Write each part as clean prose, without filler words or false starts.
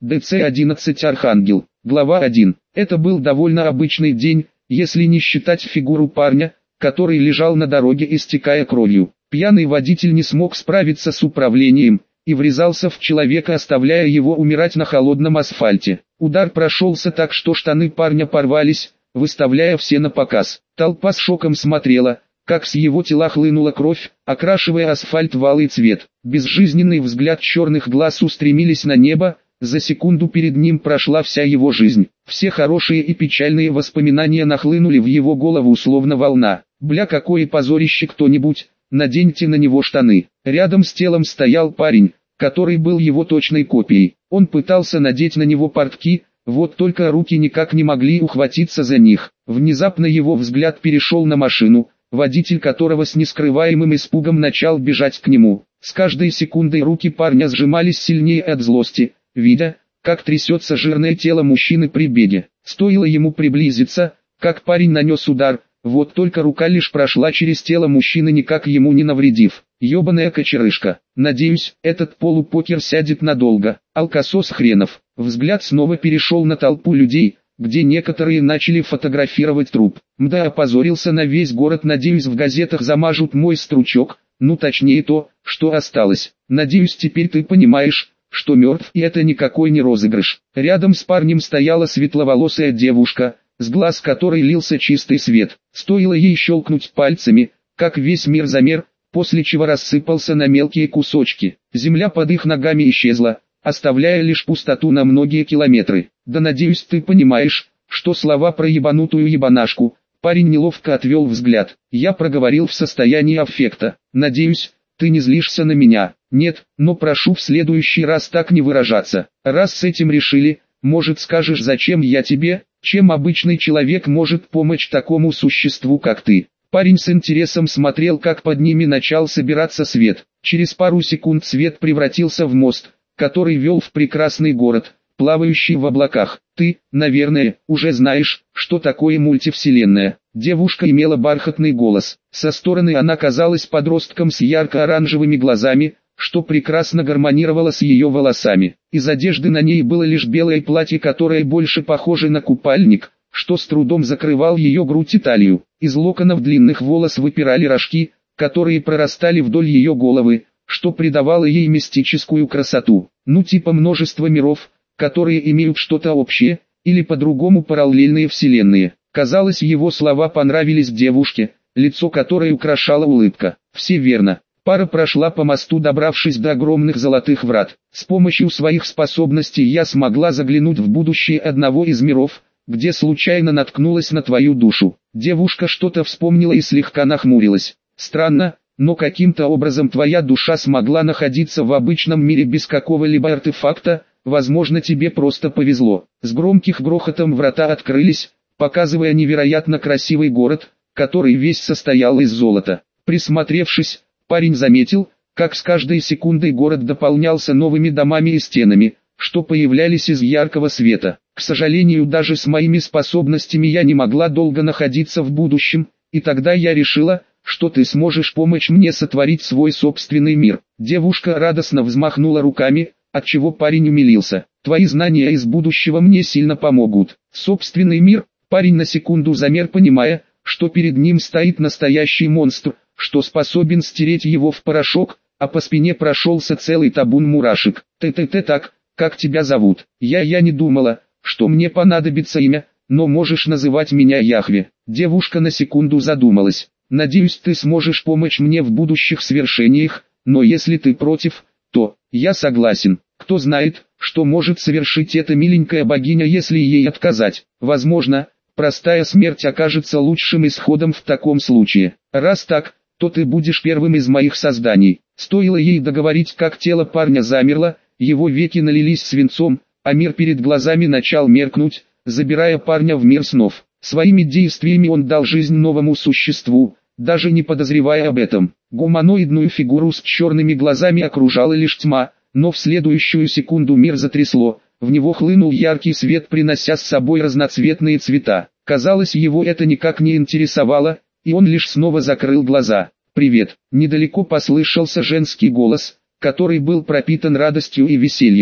ДЦ-11 Архангел. Глава 1. Это был довольно обычный день, если не считать фигуру парня, который лежал на дороге, истекая кровью. Пьяный водитель не смог справиться с управлением и врезался в человека, оставляя его умирать на холодном асфальте. Удар прошелся так, что штаны парня порвались, выставляя все на показ. Толпа с шоком смотрела, как с его тела хлынула кровь, окрашивая асфальт в алый цвет. Безжизненный взгляд черных глаз устремились на небо, за секунду перед ним прошла вся его жизнь. Все хорошие и печальные воспоминания нахлынули в его голову словно волна. Бля, какое позорище, кто-нибудь, наденьте на него штаны. Рядом с телом стоял парень, который был его точной копией. Он пытался надеть на него портки, вот только руки никак не могли ухватиться за них. Внезапно его взгляд перешел на машину, водитель которого с нескрываемым испугом начал бежать к нему. С каждой секундой руки парня сжимались сильнее от злости, видя, как трясется жирное тело мужчины при беге. Стоило ему приблизиться, как парень нанес удар, вот только рука лишь прошла через тело мужчины, никак ему не навредив. Ёбаная кочерышка. Надеюсь, этот полупокер сядет надолго. Алкосос хренов. Взгляд снова перешел на толпу людей, где некоторые начали фотографировать труп. Мда, опозорился на весь город, надеюсь, в газетах замажут мой стручок, ну точнее то, что осталось. Надеюсь, теперь ты понимаешь, что мертв, и это никакой не розыгрыш. Рядом с парнем стояла светловолосая девушка, с глаз которой лился чистый свет. Стоило ей щелкнуть пальцами, как весь мир замер, после чего рассыпался на мелкие кусочки. Земля под их ногами исчезла, оставляя лишь пустоту на многие километры. Да надеюсь, ты понимаешь, что слова про ебанутую ебанашку. Парень неловко отвел взгляд. Я проговорил в состоянии аффекта. Надеюсь, ты не злишься на меня. Нет, но прошу в следующий раз так не выражаться. Раз с этим решили, может, скажешь, зачем я тебе, чем обычный человек может помочь такому существу, как ты. Парень с интересом смотрел, как под ними начал собираться свет. Через пару секунд свет превратился в мост, который вел в прекрасный город, плавающий в облаках. Ты, наверное, уже знаешь, что такое мультивселенная. Девушка имела бархатный голос. Со стороны она казалась подростком с ярко-оранжевыми глазами, что прекрасно гармонировало с ее волосами. Из одежды на ней было лишь белое платье, которое больше похоже на купальник, что с трудом закрывал ее грудь и талию. Из локонов длинных волос выпирали рожки, которые прорастали вдоль ее головы, что придавало ей мистическую красоту. Ну типа множество миров, которые имеют что-то общее, или по-другому параллельные вселенные. Казалось, его слова понравились девушке, лицо которой украшала улыбка. Все верно. Пара прошла по мосту, добравшись до огромных золотых врат. С помощью своих способностей я смогла заглянуть в будущее одного из миров, где случайно наткнулась на твою душу. Девушка что-то вспомнила и слегка нахмурилась. Странно, но каким-то образом твоя душа смогла находиться в обычном мире без какого-либо артефакта, возможно, тебе просто повезло. С громким грохотом врата открылись, показывая невероятно красивый город, который весь состоял из золота. Присмотревшись, парень заметил, как с каждой секундой город дополнялся новыми домами и стенами, что появлялись из яркого света. К сожалению, даже с моими способностями я не могла долго находиться в будущем, и тогда я решила, что ты сможешь помочь мне сотворить свой собственный мир. Девушка радостно взмахнула руками, отчего парень умилился. Твои знания из будущего мне сильно помогут. Собственный мир? Парень на секунду замер, понимая, что перед ним стоит настоящий монстр, что способен стереть его в порошок, а по спине прошелся целый табун мурашек. Ты так, как тебя зовут? Я не думала, что мне понадобится имя, но можешь называть меня Яхве. Девушка на секунду задумалась. Надеюсь, ты сможешь помочь мне в будущих свершениях, но если ты против, то я согласен. Кто знает, что может совершить эта миленькая богиня, если ей отказать. Возможно, простая смерть окажется лучшим исходом в таком случае. Раз так, то ты будешь первым из моих созданий. Стоило ей договорить, как тело парня замерло, его веки налились свинцом, а мир перед глазами начал меркнуть, забирая парня в мир снов. Своими действиями он дал жизнь новому существу, даже не подозревая об этом. Гуманоидную фигуру с черными глазами окружала лишь тьма, но в следующую секунду мир затрясло, в него хлынул яркий свет, принося с собой разноцветные цвета. Казалось, его это никак не интересовало, и он лишь снова закрыл глаза. «Привет!» Недалеко послышался женский голос, который был пропитан радостью и весельем.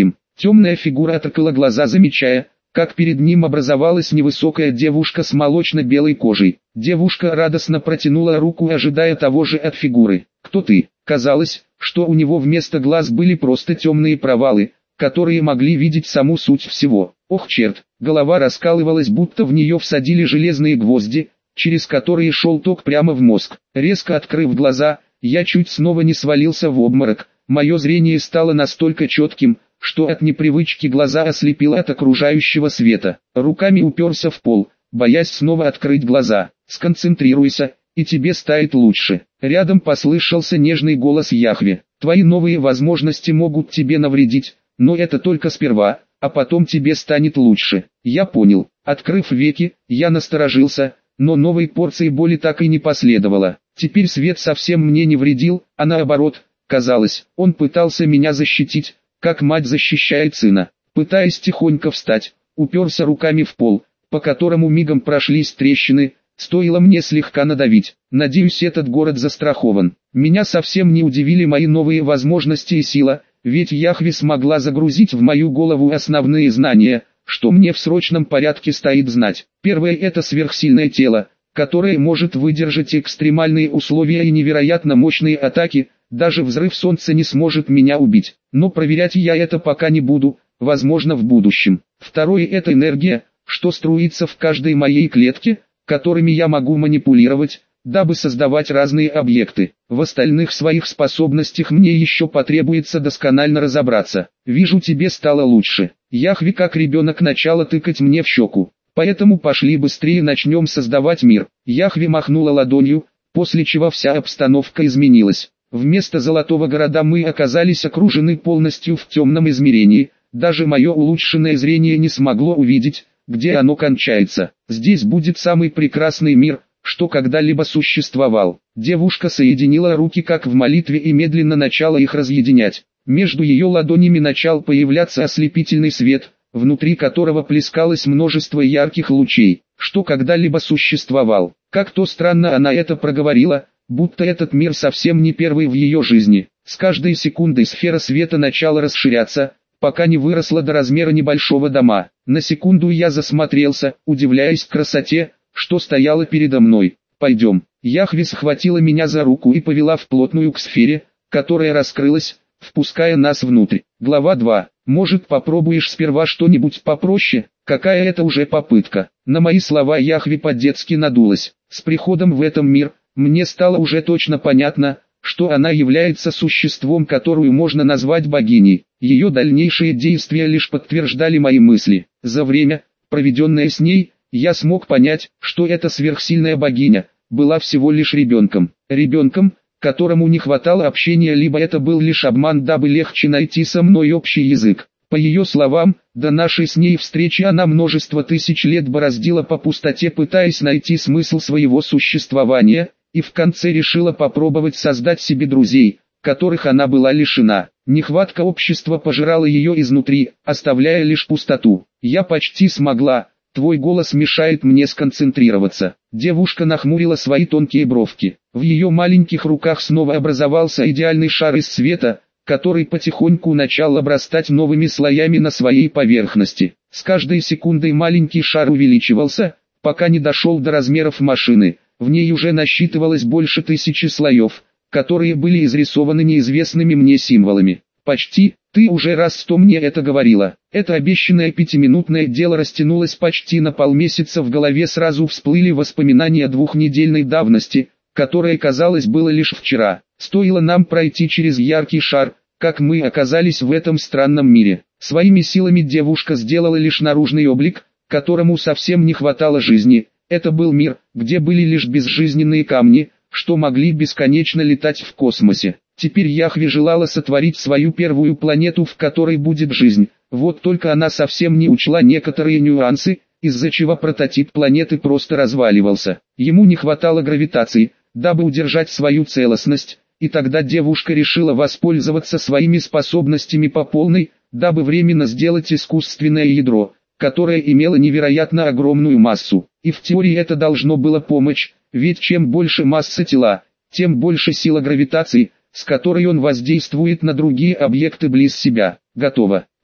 Темная фигура открыла глаза, замечая, как перед ним образовалась невысокая девушка с молочно-белой кожей. Девушка радостно протянула руку, ожидая того же от фигуры. «Кто ты?» Казалось, что у него вместо глаз были просто темные провалы, которые могли видеть саму суть всего. Ох, черт! Голова раскалывалась, будто в нее всадили железные гвозди, через которые шел ток прямо в мозг. Резко открыв глаза, я чуть снова не свалился в обморок. Мое зрение стало настолько четким, что от непривычки глаза ослепило от окружающего света. Руками уперся в пол, боясь снова открыть глаза. «Сконцентрируйся, и тебе станет лучше». Рядом послышался нежный голос Яхве. «Твои новые возможности могут тебе навредить, но это только сперва, а потом тебе станет лучше». Я понял. Открыв веки, я насторожился, но новой порции боли так и не последовало. Теперь свет совсем мне не вредил, а наоборот, казалось, он пытался меня защитить, как мать защищает сына. Пытаясь тихонько встать, уперся руками в пол, по которому мигом прошлись трещины, стоило мне слегка надавить. Надеюсь, этот город застрахован. Меня совсем не удивили мои новые возможности и сила, ведь Яхве смогла загрузить в мою голову основные знания, что мне в срочном порядке стоит знать. Первое — это сверхсильное тело, которое может выдержать экстремальные условия и невероятно мощные атаки. Даже взрыв солнца не сможет меня убить, но проверять я это пока не буду, возможно в будущем. Второе — это энергия, что струится в каждой моей клетке, которыми я могу манипулировать, дабы создавать разные объекты. В остальных своих способностях мне еще потребуется досконально разобраться. Вижу, тебе стало лучше. Яхве как ребенок начала тыкать мне в щеку. Поэтому пошли быстрее, начнем создавать мир. Яхве махнула ладонью, после чего вся обстановка изменилась. Вместо золотого города мы оказались окружены полностью в темном измерении, даже мое улучшенное зрение не смогло увидеть, где оно кончается. Здесь будет самый прекрасный мир, что когда-либо существовал. Девушка соединила руки как в молитве и медленно начала их разъединять. Между ее ладонями начал появляться ослепительный свет, внутри которого плескалось множество ярких лучей, что когда-либо существовал. Как-то странно она это проговорила, будто этот мир совсем не первый в ее жизни. С каждой секундой сфера света начала расширяться, пока не выросла до размера небольшого дома. На секунду я засмотрелся, удивляясь красоте, что стояла передо мной. «Пойдем». Яхве схватила меня за руку и повела вплотную к сфере, которая раскрылась, впуская нас внутрь. Глава 2. «Может, попробуешь сперва что-нибудь попроще?» Какая это уже попытка. На мои слова Яхве по-детски надулась. С приходом в этом мир мне стало уже точно понятно, что она является существом, которую можно назвать богиней. Ее дальнейшие действия лишь подтверждали мои мысли. За время, проведенное с ней, я смог понять, что эта сверхсильная богиня была всего лишь ребенком. Ребенком, которому не хватало общения, либо это был лишь обман, дабы легче найти со мной общий язык. По ее словам, до нашей с ней встречи она множество тысяч лет бороздила по пустоте, пытаясь найти смысл своего существования, и в конце решила попробовать создать себе друзей, которых она была лишена. Нехватка общества пожирала ее изнутри, оставляя лишь пустоту. «Я почти смогла, твой голос мешает мне сконцентрироваться». Девушка нахмурила свои тонкие бровки. В ее маленьких руках снова образовался идеальный шар из света, который потихоньку начал обрастать новыми слоями на своей поверхности. С каждой секундой маленький шар увеличивался, пока не дошел до размеров машины. В ней уже насчитывалось больше 1000 слоев, которые были изрисованы неизвестными мне символами. «Почти, ты уже раз 100 мне это говорила». Это обещанное 5-минутное дело растянулось почти на полмесяца. В голове сразу всплыли воспоминания 2-недельной давности, которое, казалось, было лишь вчера. Стоило нам пройти через яркий шар, как мы оказались в этом странном мире. Своими силами девушка сделала лишь наружный облик, которому совсем не хватало жизни. Это был мир, где были лишь безжизненные камни, что могли бесконечно летать в космосе. Теперь Яхве желала сотворить свою первую планету, в которой будет жизнь. Вот только она совсем не учла некоторые нюансы, из-за чего прототип планеты просто разваливался. Ему не хватало гравитации, дабы удержать свою целостность, и тогда девушка решила воспользоваться своими способностями по полной, дабы временно сделать искусственное ядро, которое имело невероятно огромную массу. И в теории это должно было помочь, ведь чем больше масса тела, тем больше сила гравитации, с которой он воздействует на другие объекты близ себя. Готово.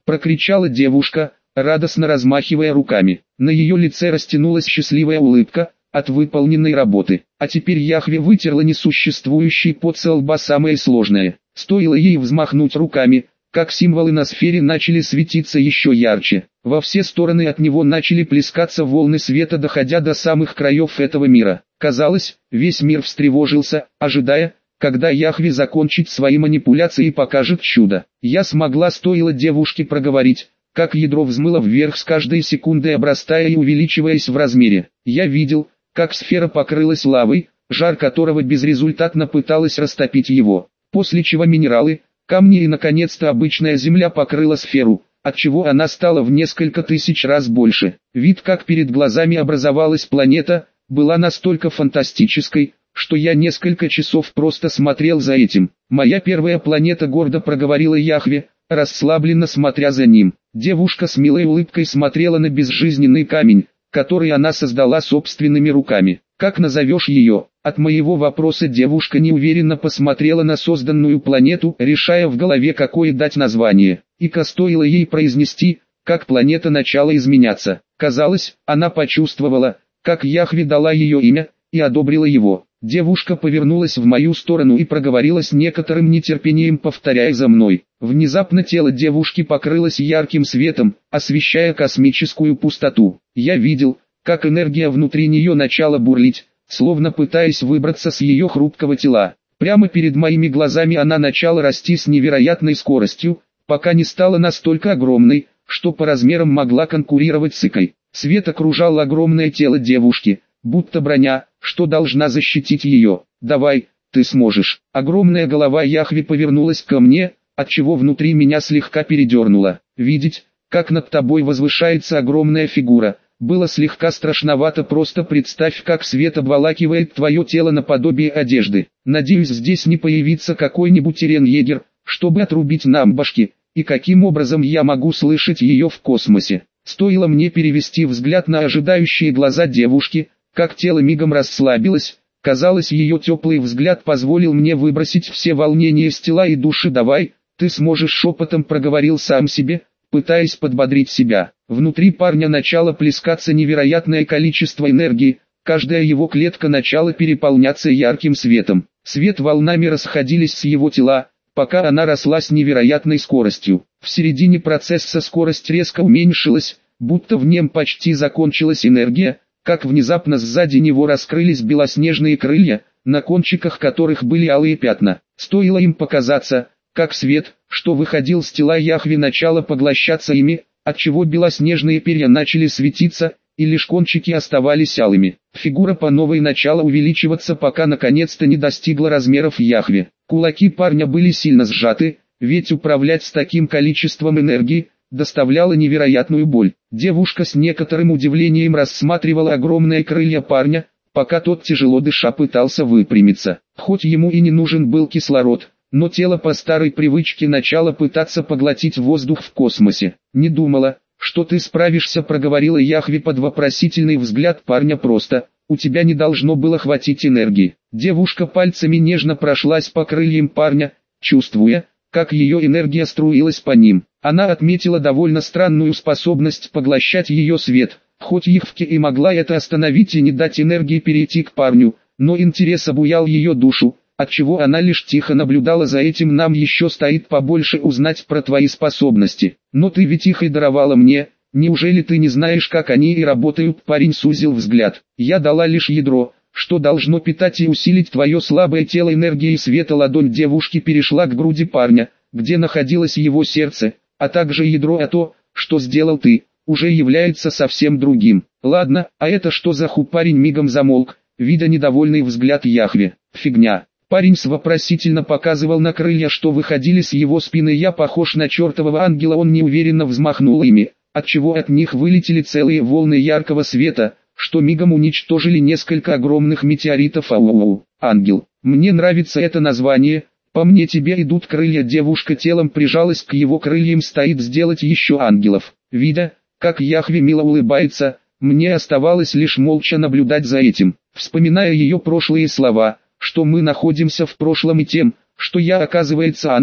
прокричала девушка, радостно размахивая руками. На ее лице растянулась счастливая улыбка от выполненной работы. А теперь Яхве вытерла несуществующий пот со лба самое сложное. Стоило ей взмахнуть руками, как символы на сфере начали светиться еще ярче. Во все стороны от него начали плескаться волны света, доходя до самых краев этого мира. Казалось, весь мир встревожился, ожидая, когда Яхве закончит свои манипуляции и покажет чудо. Я смогла, стоило девушке проговорить, как ядро взмыло вверх с каждой секундой, обрастая и увеличиваясь в размере. Я видел, как сфера покрылась лавой, жар которого безрезультатно пыталась растопить его. После чего минералы, камни и наконец-то обычная земля покрыла сферу, отчего она стала в несколько тысяч раз больше. Вид, как перед глазами образовалась планета, была настолько фантастической, что я несколько часов просто смотрел за этим. «Моя первая планета», — гордо проговорила Яхве, расслабленно смотря за ним. Девушка с милой улыбкой смотрела на безжизненный камень, который она создала собственными руками. «Как назовешь ее?» От моего вопроса девушка неуверенно посмотрела на созданную планету, решая в голове, какое дать название. И стоило ей произнести, как планета начала изменяться. Казалось, она почувствовала, как Яхве дала ее имя, и одобрила его. Девушка повернулась в мою сторону и проговорила с некоторым нетерпением, повторяя за мной. Внезапно тело девушки покрылось ярким светом, освещая космическую пустоту. Я видел, как энергия внутри нее начала бурлить, словно пытаясь выбраться с ее хрупкого тела. Прямо перед моими глазами она начала расти с невероятной скоростью, пока не стала настолько огромной, что по размерам могла конкурировать с Икой. Свет окружал огромное тело девушки, будто броня, что должна защитить ее. «Давай, ты сможешь». Огромная голова Яхве повернулась ко мне, отчего внутри меня слегка передернуло. Видеть, как над тобой возвышается огромная фигура, было слегка страшновато. Просто представь, как свет обволакивает твое тело наподобие одежды. Надеюсь, здесь не появится какой-нибудь Ирен-егер, чтобы отрубить нам башки, и каким образом я могу слышать ее в космосе. Стоило мне перевести взгляд на ожидающие глаза девушки, как тело мигом расслабилось. Казалось, ее теплый взгляд позволил мне выбросить все волнения с тела и души. «Давай, ты сможешь», — шепотом проговорил сам себе, пытаясь подбодрить себя. Внутри парня начало плескаться невероятное количество энергии, каждая его клетка начала переполняться ярким светом. Свет волнами расходились с его тела, пока она росла с невероятной скоростью. В середине процесса скорость резко уменьшилась, будто в нем почти закончилась энергия, как внезапно сзади него раскрылись белоснежные крылья, на кончиках которых были алые пятна. Стоило им показаться, как свет, что выходил с тела Яхве, начало поглощаться ими, отчего белоснежные перья начали светиться, и лишь кончики оставались алыми. Фигура по новой начала увеличиваться, пока наконец-то не достигла размеров Яхве. Кулаки парня были сильно сжаты, ведь управлять с таким количеством энергии доставляло невероятную боль. Девушка с некоторым удивлением рассматривала огромные крылья парня, пока тот, тяжело дыша, пытался выпрямиться. Хоть ему и не нужен был кислород, но тело по старой привычке начало пытаться поглотить воздух в космосе. «Не думала, что ты справишься», — проговорила Яхве под вопросительный взгляд парня. «Просто, у тебя не должно было хватить энергии». Девушка пальцами нежно прошлась по крыльям парня, чувствуя, как ее энергия струилась по ним. Она отметила довольно странную способность поглощать ее свет. Хоть Яхве и могла это остановить и не дать энергии перейти к парню, но интерес обуял ее душу, отчего она лишь тихо наблюдала за этим. «Нам еще стоит побольше узнать про твои способности. Но ты ведь их и даровала мне, неужели ты не знаешь, как они и работают?» Парень сузил взгляд. «Я дала лишь ядро, что должно питать и усилить твое слабое тело энергией света». Ладонь девушки перешла к груди парня, где находилось его сердце, а также ядро. «А то, что сделал ты, уже является совсем другим». «Ладно, а это что за ху?» Парень мигом замолк, видя недовольный взгляд Яхве. «Фигня». Парень вопросительно показывал на крылья, что выходили с его спины. «Я похож на чертового ангела». Он неуверенно взмахнул ими, отчего от них вылетели целые волны яркого света, что мигом уничтожили несколько огромных метеоритов. «Ау-ау, ангел, мне нравится это название, по мне тебе идут крылья». Девушка телом прижалась к его крыльям. «Стоит сделать еще ангелов». Видя, как Яхве мило улыбается, мне оставалось лишь молча наблюдать за этим, вспоминая ее прошлые слова, что мы находимся в прошлом, и тем, что я, оказывается, ангел.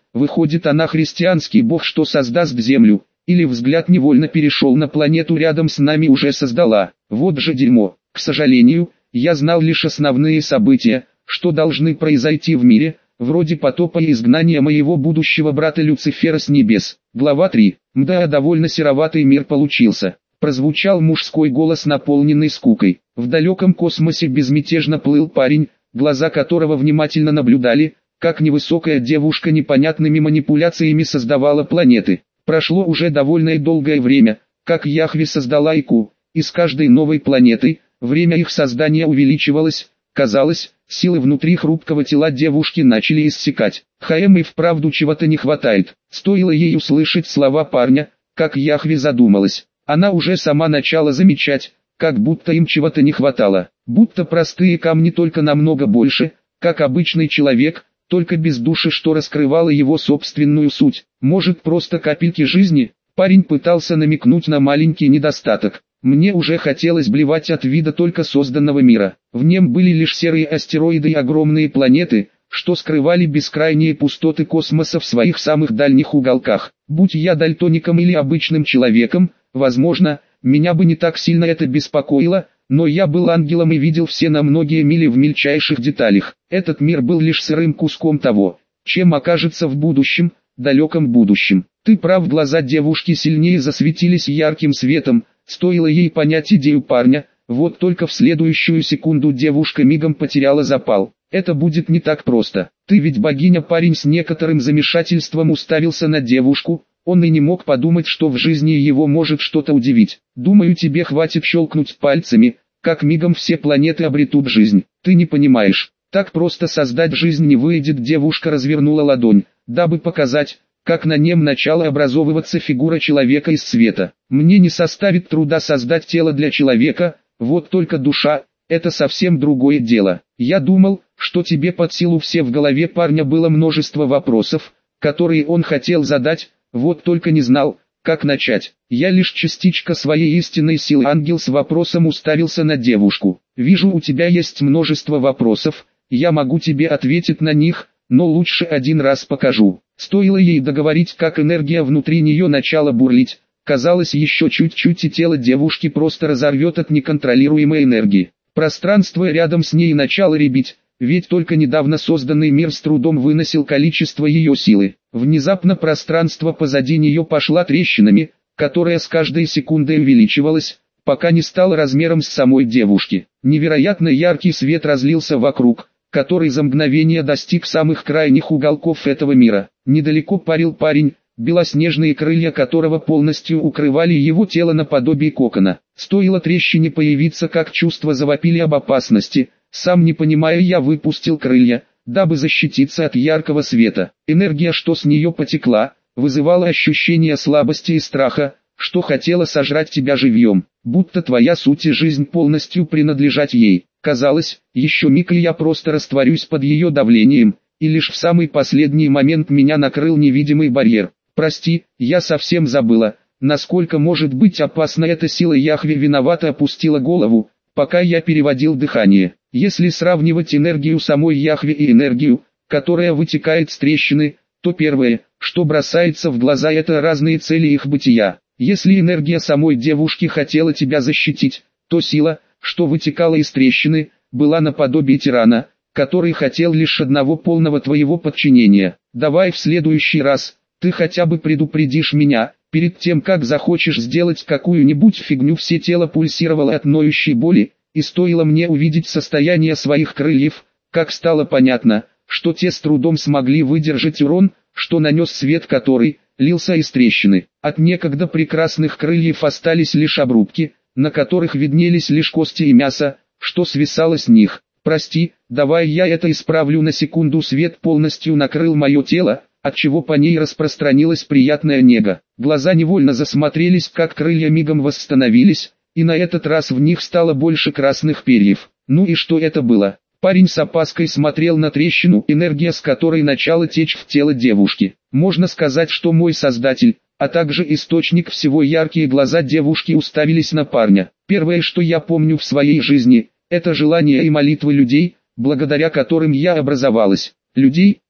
выходит она христианский бог, что создаст землю, или взгляд невольно перешел на планету рядом с нами уже создала. Вот же дерьмо. К сожалению, я знал лишь основные события, что должны произойти в мире, вроде потопа и изгнания моего будущего брата Люцифера с небес. Глава 3. Мда, довольно сероватый мир получился. Прозвучал мужской голос, наполненный скукой. В далеком космосе безмятежно плыл парень, глаза которого внимательно наблюдали, как невысокая девушка непонятными манипуляциями создавала планеты. Прошло уже довольно долгое время, как Яхве создала Ику, и с каждой новой планетой, время их создания увеличивалось, казалось, силы внутри хрупкого тела девушки начали иссякать. Хаэм и вправду чего-то не хватает. Стоило ей услышать слова парня, как Яхве задумалась. Она уже сама начала замечать, как будто им чего-то не хватало. Будто простые камни, только намного больше, как обычный человек, только без души, что раскрывало его собственную суть. Может, просто капельки жизни? Парень пытался намекнуть на маленький недостаток. Мне уже хотелось блевать от вида только созданного мира. В нем были лишь серые астероиды и огромные планеты, что скрывали бескрайние пустоты космоса в своих самых дальних уголках. Будь я дальтоником или обычным человеком, возможно, меня бы не так сильно это беспокоило, но я был ангелом и видел все на многие мили в мельчайших деталях. Этот мир был лишь сырым куском того, чем окажется в будущем, далеком будущем. Ты прав, глаза девушки сильнее засветились ярким светом, стоило ей понять идею парня, вот только в следующую секунду девушка мигом потеряла запал. Это будет не так просто. Ты ведь богиня. Парень с некоторым замешательством уставился на девушку. Он и не мог подумать, что в жизни его может что-то удивить. Думаю, тебе хватит щелкнуть пальцами, как мигом все планеты обретут жизнь. Ты не понимаешь, так просто создать жизнь не выйдет. Девушка развернула ладонь, дабы показать, как на нем начала образовываться фигура человека из света. Мне не составит труда создать тело для человека, вот только душа – это совсем другое дело. Я думал, что тебе под силу все. В голове парня было множество вопросов, которые он хотел задать, вот только не знал, как начать. Я лишь частичка своей истинной силы. Ангел с вопросом уставился на девушку. Вижу, у тебя есть множество вопросов, я могу тебе ответить на них, но лучше один раз покажу. Стоило ей договорить, как энергия внутри нее начала бурлить. Казалось, еще чуть-чуть и тело девушки просто разорвет от неконтролируемой энергии. Пространство рядом с ней начало рябить, ведь только недавно созданный мир с трудом выносил количество ее силы. Внезапно пространство позади нее пошло трещинами, которая с каждой секундой увеличивалась, пока не стало размером с самой девушки. Невероятно яркий свет разлился вокруг, который за мгновение достиг самых крайних уголков этого мира. Недалеко парил парень, белоснежные крылья которого полностью укрывали его тело наподобие кокона. Стоило трещине появиться, как чувства завопили об опасности. Сам не понимая, я выпустил крылья, дабы защититься от яркого света. Энергия, что с нее потекла, вызывала ощущение слабости и страха, что хотела сожрать тебя живьем, будто твоя суть и жизнь полностью принадлежать ей. Казалось, еще миг и я просто растворюсь под ее давлением, и лишь в самый последний момент меня накрыл невидимый барьер. Прости, я совсем забыла, насколько может быть опасна эта сила. Яхве виновато опустила голову, пока я переводил дыхание. Если сравнивать энергию самой Яхве и энергию, которая вытекает с трещины, то первое, что бросается в глаза, это разные цели их бытия. Если энергия самой девушки хотела тебя защитить, то сила, что вытекала из трещины, была наподобие тирана, который хотел лишь одного полного твоего подчинения. Давай в следующий раз, ты хотя бы предупредишь меня, перед тем как захочешь сделать какую-нибудь фигню. Все тело пульсировало от ноющей боли, и стоило мне увидеть состояние своих крыльев, как стало понятно, что те с трудом смогли выдержать урон, что нанес свет, который лился из трещины. От некогда прекрасных крыльев остались лишь обрубки, на которых виднелись лишь кости и мясо, что свисало с них. Прости, давай я это исправлю. На секунду свет полностью накрыл мое тело, отчего по ней распространилась приятная нега. Глаза невольно засмотрелись, как крылья мигом восстановились, и на этот раз в них стало больше красных перьев. Ну и что это было? Парень с опаской смотрел на трещину, энергия с которой начала течь в тело девушки. Можно сказать, что мой создатель, а также источник всего. Яркие глаза девушки уставились на парня. Первое, что я помню в своей жизни, это желания и молитвы людей, благодаря которым я образовалась. Людей,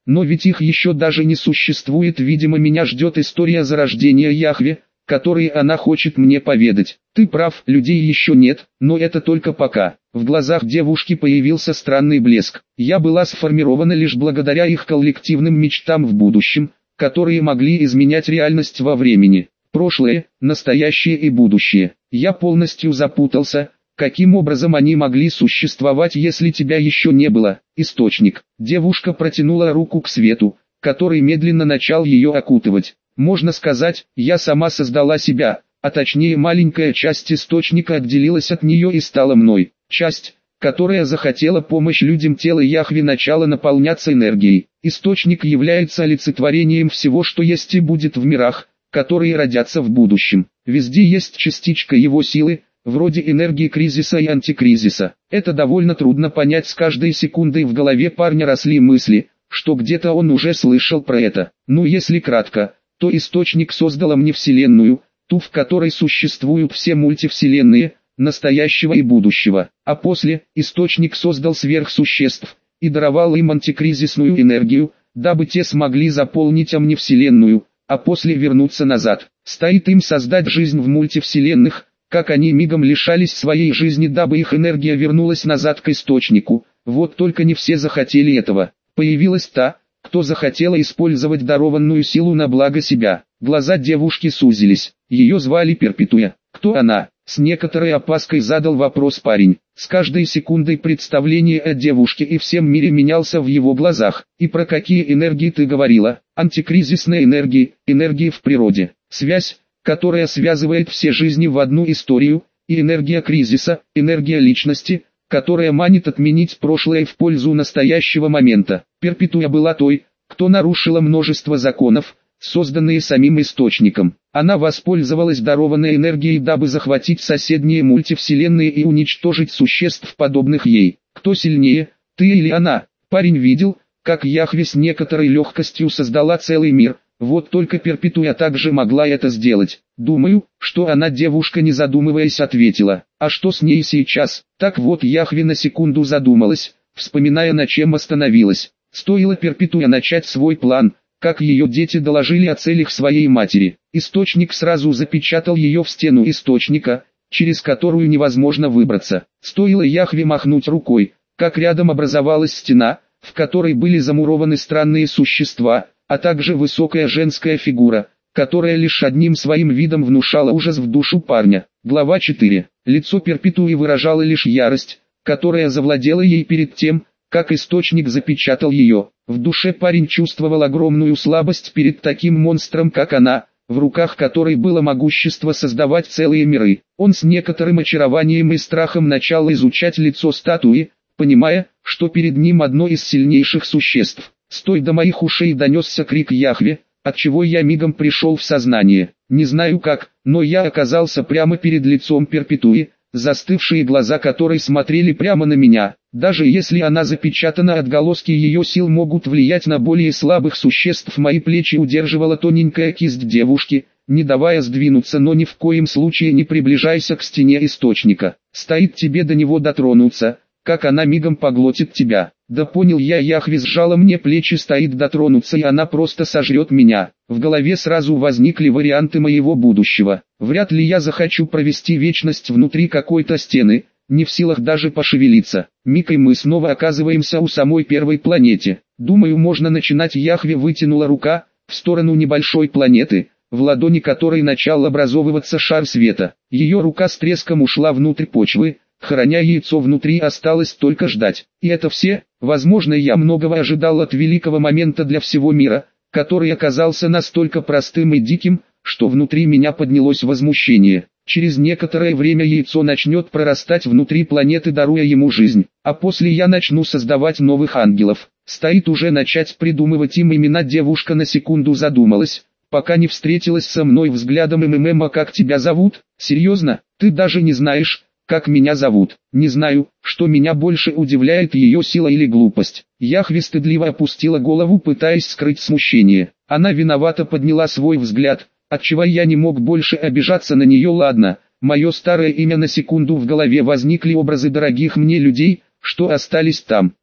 Но ведь их еще даже не существует, видимо меня ждет история зарождения Яхве, которые она хочет мне поведать. Ты прав, людей еще нет, но это только пока. В глазах девушки появился странный блеск. Я была сформирована лишь благодаря их коллективным мечтам в будущем, которые могли изменять реальность во времени. Прошлое, настоящее и будущее. Я полностью запутался. Каким образом они могли существовать, если тебя еще не было? Источник. Девушка протянула руку к свету, который медленно начал ее окутывать. Можно сказать, я сама создала себя, а точнее маленькая часть источника отделилась от нее и стала мной. Часть, которая захотела помощь людям, тело Яхве начало наполняться энергией. Источник является олицетворением всего, что есть и будет в мирах, которые родятся в будущем. Везде есть частичка его силы, вроде энергии кризиса и антикризиса. Это довольно трудно понять, с каждой секундой в голове парня росли мысли, что где-то он уже слышал про это. Ну если кратко, то источник создала мне вселенную, ту, в которой существуют все мультивселенные, настоящего и будущего. А после, источник создал сверхсуществ, и даровал им антикризисную энергию, дабы те смогли заполнить омнивселенную, а после вернуться назад. Стоит им создать жизнь в мультивселенных, как они мигом лишались своей жизни, дабы их энергия вернулась назад к источнику. Вот только не все захотели этого. Появилась та, кто захотела использовать дарованную силу на благо себя. Глаза девушки сузились. Ее звали Перпетуя. Кто она? С некоторой опаской задал вопрос парень. С каждой секундой представление о девушке и всем мире менялся в его глазах. И про какие энергии ты говорила? Антикризисные энергии, энергии в природе. Связь, которая связывает все жизни в одну историю, и энергия кризиса, энергия личности, которая манит отменить прошлое в пользу настоящего момента. Перпетуя была той, кто нарушила множество законов, созданные самим источником. Она воспользовалась дарованной энергией, дабы захватить соседние мультивселенные и уничтожить существ, подобных ей. Кто сильнее, ты или она? Парень видел, как Яхве с некоторой легкостью создала целый мир. Вот только Перпетуя также могла это сделать. Думаю, что она, девушка не задумываясь ответила. А что с ней сейчас? Так вот, Яхве на секунду задумалась, вспоминая, на чем остановилась. Стоило Перпетуя начать свой план, как ее дети доложили о целях своей матери. Источник сразу запечатал ее в стену источника, через которую невозможно выбраться. Стоило Яхве махнуть рукой, как рядом образовалась стена, в которой были замурованы странные существа, а также высокая женская фигура, которая лишь одним своим видом внушала ужас в душу парня. Глава 4. Лицо Перпетуи выражало лишь ярость, которая завладела ей перед тем, как источник запечатал ее. В душе парень чувствовал огромную слабость перед таким монстром, как она, в руках которой было могущество создавать целые миры. Он с некоторым очарованием и страхом начал изучать лицо статуи, понимая, что перед ним одно из сильнейших существ. «Стой!» До моих ушей донесся крик Яхве, отчего я мигом пришел в сознание. Не знаю как, но я оказался прямо перед лицом Перпетуи, застывшие глаза которой смотрели прямо на меня. Даже если она запечатана, отголоски ее сил могут влиять на более слабых существ. Мои плечи удерживала тоненькая кисть девушки, не давая сдвинуться, но ни в коем случае не приближайся к стене источника. Стоит тебе до него дотронуться, как она мигом поглотит тебя. Да понял я, Яхве сжала мне плечи, стоит дотронуться и она просто сожрет меня. В голове сразу возникли варианты моего будущего. Вряд ли я захочу провести вечность внутри какой-то стены, не в силах даже пошевелиться. Миг и мы снова оказываемся у самой первой планете. Думаю, можно начинать. Яхве вытянула рука в сторону небольшой планеты, в ладони которой начал образовываться шар света. Ее рука с треском ушла внутрь почвы, храня яйцо внутри, осталось только ждать. И это все? Возможно, я многого ожидал от великого момента для всего мира, который оказался настолько простым и диким, что внутри меня поднялось возмущение. Через некоторое время яйцо начнет прорастать внутри планеты, даруя ему жизнь, а после я начну создавать новых ангелов. Стоит уже начать придумывать им имена. Девушка на секунду задумалась, пока не встретилась со мной взглядом. А как тебя зовут? Серьезно? Ты даже не знаешь, как меня зовут? Не знаю, что меня больше удивляет, ее сила или глупость. Яхве стыдливо опустила голову, пытаясь скрыть смущение. Она виновато подняла свой взгляд, отчего я не мог больше обижаться на нее. Ладно, мое старое имя. На секунду в голове возникли образы дорогих мне людей, что остались там.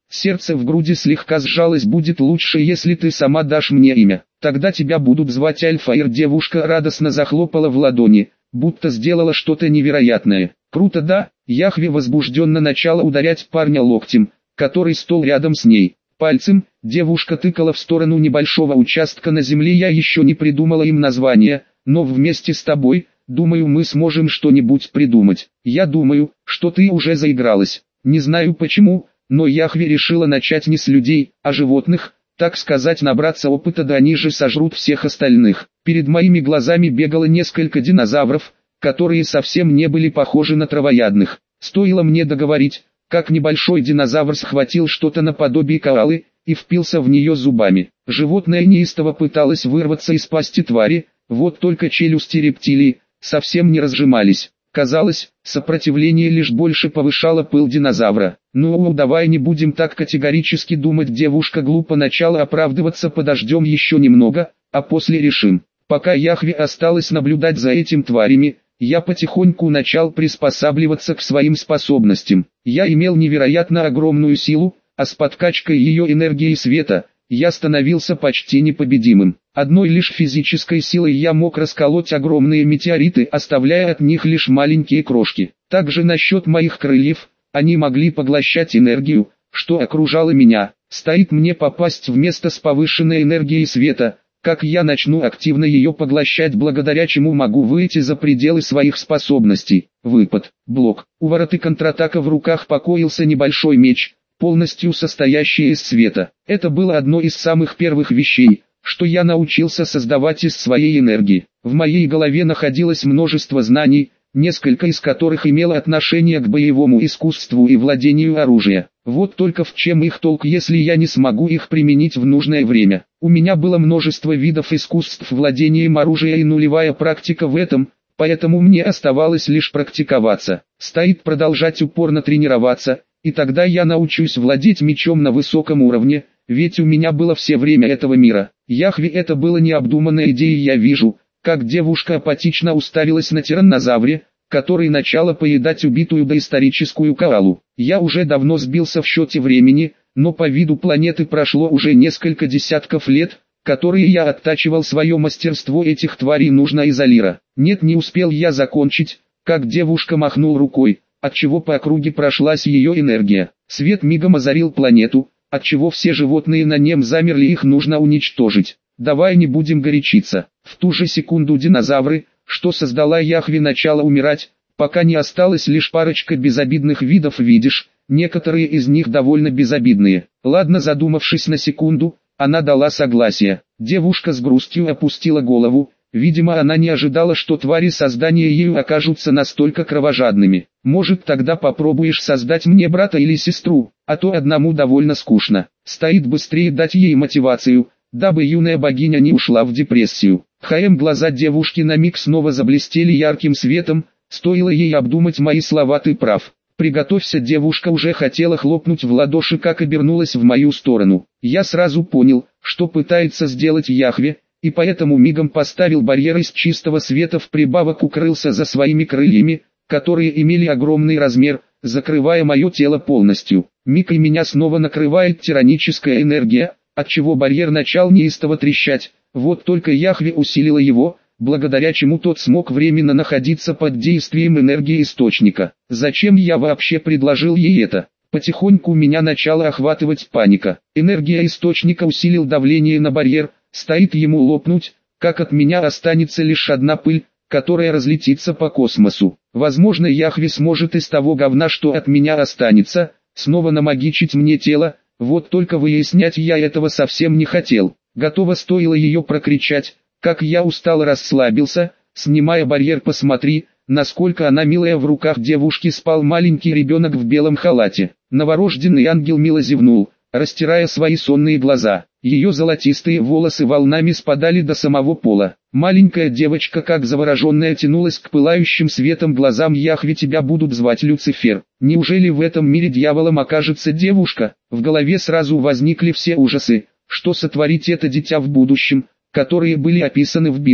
Сердце в груди слегка сжалось. Будет лучше, если ты сама дашь мне имя. Тогда тебя будут звать Альфаир. Девушка радостно захлопала в ладони, будто сделала что-то невероятное. Круто, да? Яхве возбужденно начала ударять парня локтем, который стол рядом с ней. Пальцем девушка тыкала в сторону небольшого участка на земле. Я еще не придумала им название, но вместе с тобой, думаю, мы сможем что-нибудь придумать. Я думаю, что ты уже заигралась. Не знаю почему, но Яхве решила начать не с людей, а животных, так сказать, набраться опыта, да они же сожрут всех остальных. Перед моими глазами бегало несколько динозавров, которые совсем не были похожи на травоядных. Стоило мне договорить, как небольшой динозавр схватил что-то наподобие коалы и впился в нее зубами. Животное неистово пыталось вырваться из пасти твари, вот только челюсти рептилии совсем не разжимались. Казалось, сопротивление лишь больше повышало пыл динозавра. «Ну, давай не будем так категорически думать». Девушка глупо начала оправдываться. «Подождем еще немного, а после решим». Пока Яхве осталось наблюдать за этим тварями, я потихоньку начал приспосабливаться к своим способностям. Я имел невероятно огромную силу, а с подкачкой ее энергии и света, я становился почти непобедимым. Одной лишь физической силой я мог расколоть огромные метеориты, оставляя от них лишь маленькие крошки. Также насчет моих крыльев, они могли поглощать энергию, что окружало меня. Стоит мне попасть в место с повышенной энергией света, как я начну активно ее поглощать, благодаря чему могу выйти за пределы своих способностей. Выпад, блок, уворот и контратака. В руках покоился небольшой меч, полностью состоящий из света. Это было одно из самых первых вещей, что я научился создавать из своей энергии. В моей голове находилось множество знаний, несколько из которых имело отношение к боевому искусству и владению оружием. Вот только в чем их толк, если я не смогу их применить в нужное время? У меня было множество видов искусств владением оружия и нулевая практика в этом, поэтому мне оставалось лишь практиковаться. Стоит продолжать упорно тренироваться, и тогда я научусь владеть мечом на высоком уровне, ведь у меня было все время этого мира. Яхве, это было необдуманной идеей. Я вижу, как девушка апатично уставилась на тираннозавре, который начала поедать убитую доисторическую коалу. Я уже давно сбился в счете времени, но по виду планеты прошло уже несколько десятков лет, которые я оттачивал свое мастерство. Этих тварей нужно изолировать. Нет, не успел я закончить, как девушка махнул рукой, отчего по округе прошлась ее энергия. Свет мигом озарил планету, отчего все животные на нем замерли. Их нужно уничтожить. Давай не будем горячиться. В ту же секунду динозавры, что создала Яхве, начала умирать, пока не осталось лишь парочка безобидных видов. Видишь, некоторые из них довольно безобидные. Ладно, задумавшись на секунду, она дала согласие. Девушка с грустью опустила голову. Видимо, она не ожидала, что твари создания ею окажутся настолько кровожадными. Может, тогда попробуешь создать мне брата или сестру, а то одному довольно скучно. Стоит быстрее дать ей мотивацию, дабы юная богиня не ушла в депрессию. Глаза девушки на миг снова заблестели ярким светом, стоило ей обдумать мои слова. Ты прав. Приготовься. Девушка уже хотела хлопнуть в ладоши, как обернулась в мою сторону. Я сразу понял, что пытается сделать Яхве, и поэтому мигом поставил барьер из чистого света, вдобавок укрылся за своими крыльями, которые имели огромный размер, закрывая мое тело полностью. Миг, и меня снова накрывает тираническая энергия, отчего барьер начал неистово трещать. Вот только Яхве усилила его, благодаря чему тот смог временно находиться под действием энергии источника. Зачем я вообще предложил ей это? Потихоньку меня начала охватывать паника. Энергия источника усилил давление на барьер. Стоит ему лопнуть, как от меня останется лишь одна пыль, которая разлетится по космосу. Возможно, Яхве сможет из того говна, что от меня останется, снова намагичить мне тело. Вот только выяснять я этого совсем не хотел. Готово стоило ее прокричать, как я устало расслабился, снимая барьер. Посмотри, насколько она милая. В руках девушки спал маленький ребенок в белом халате. Новорожденный ангел мило зевнул, растирая свои сонные глаза. Ее золотистые волосы волнами спадали до самого пола. Маленькая девочка, как завороженная, тянулась к пылающим светом глазам. Яхве, тебя будут звать Люцифер. Неужели в этом мире дьяволом окажется девушка? В голове сразу возникли все ужасы, что сотворить это дитя в будущем, которые были описаны в Библии.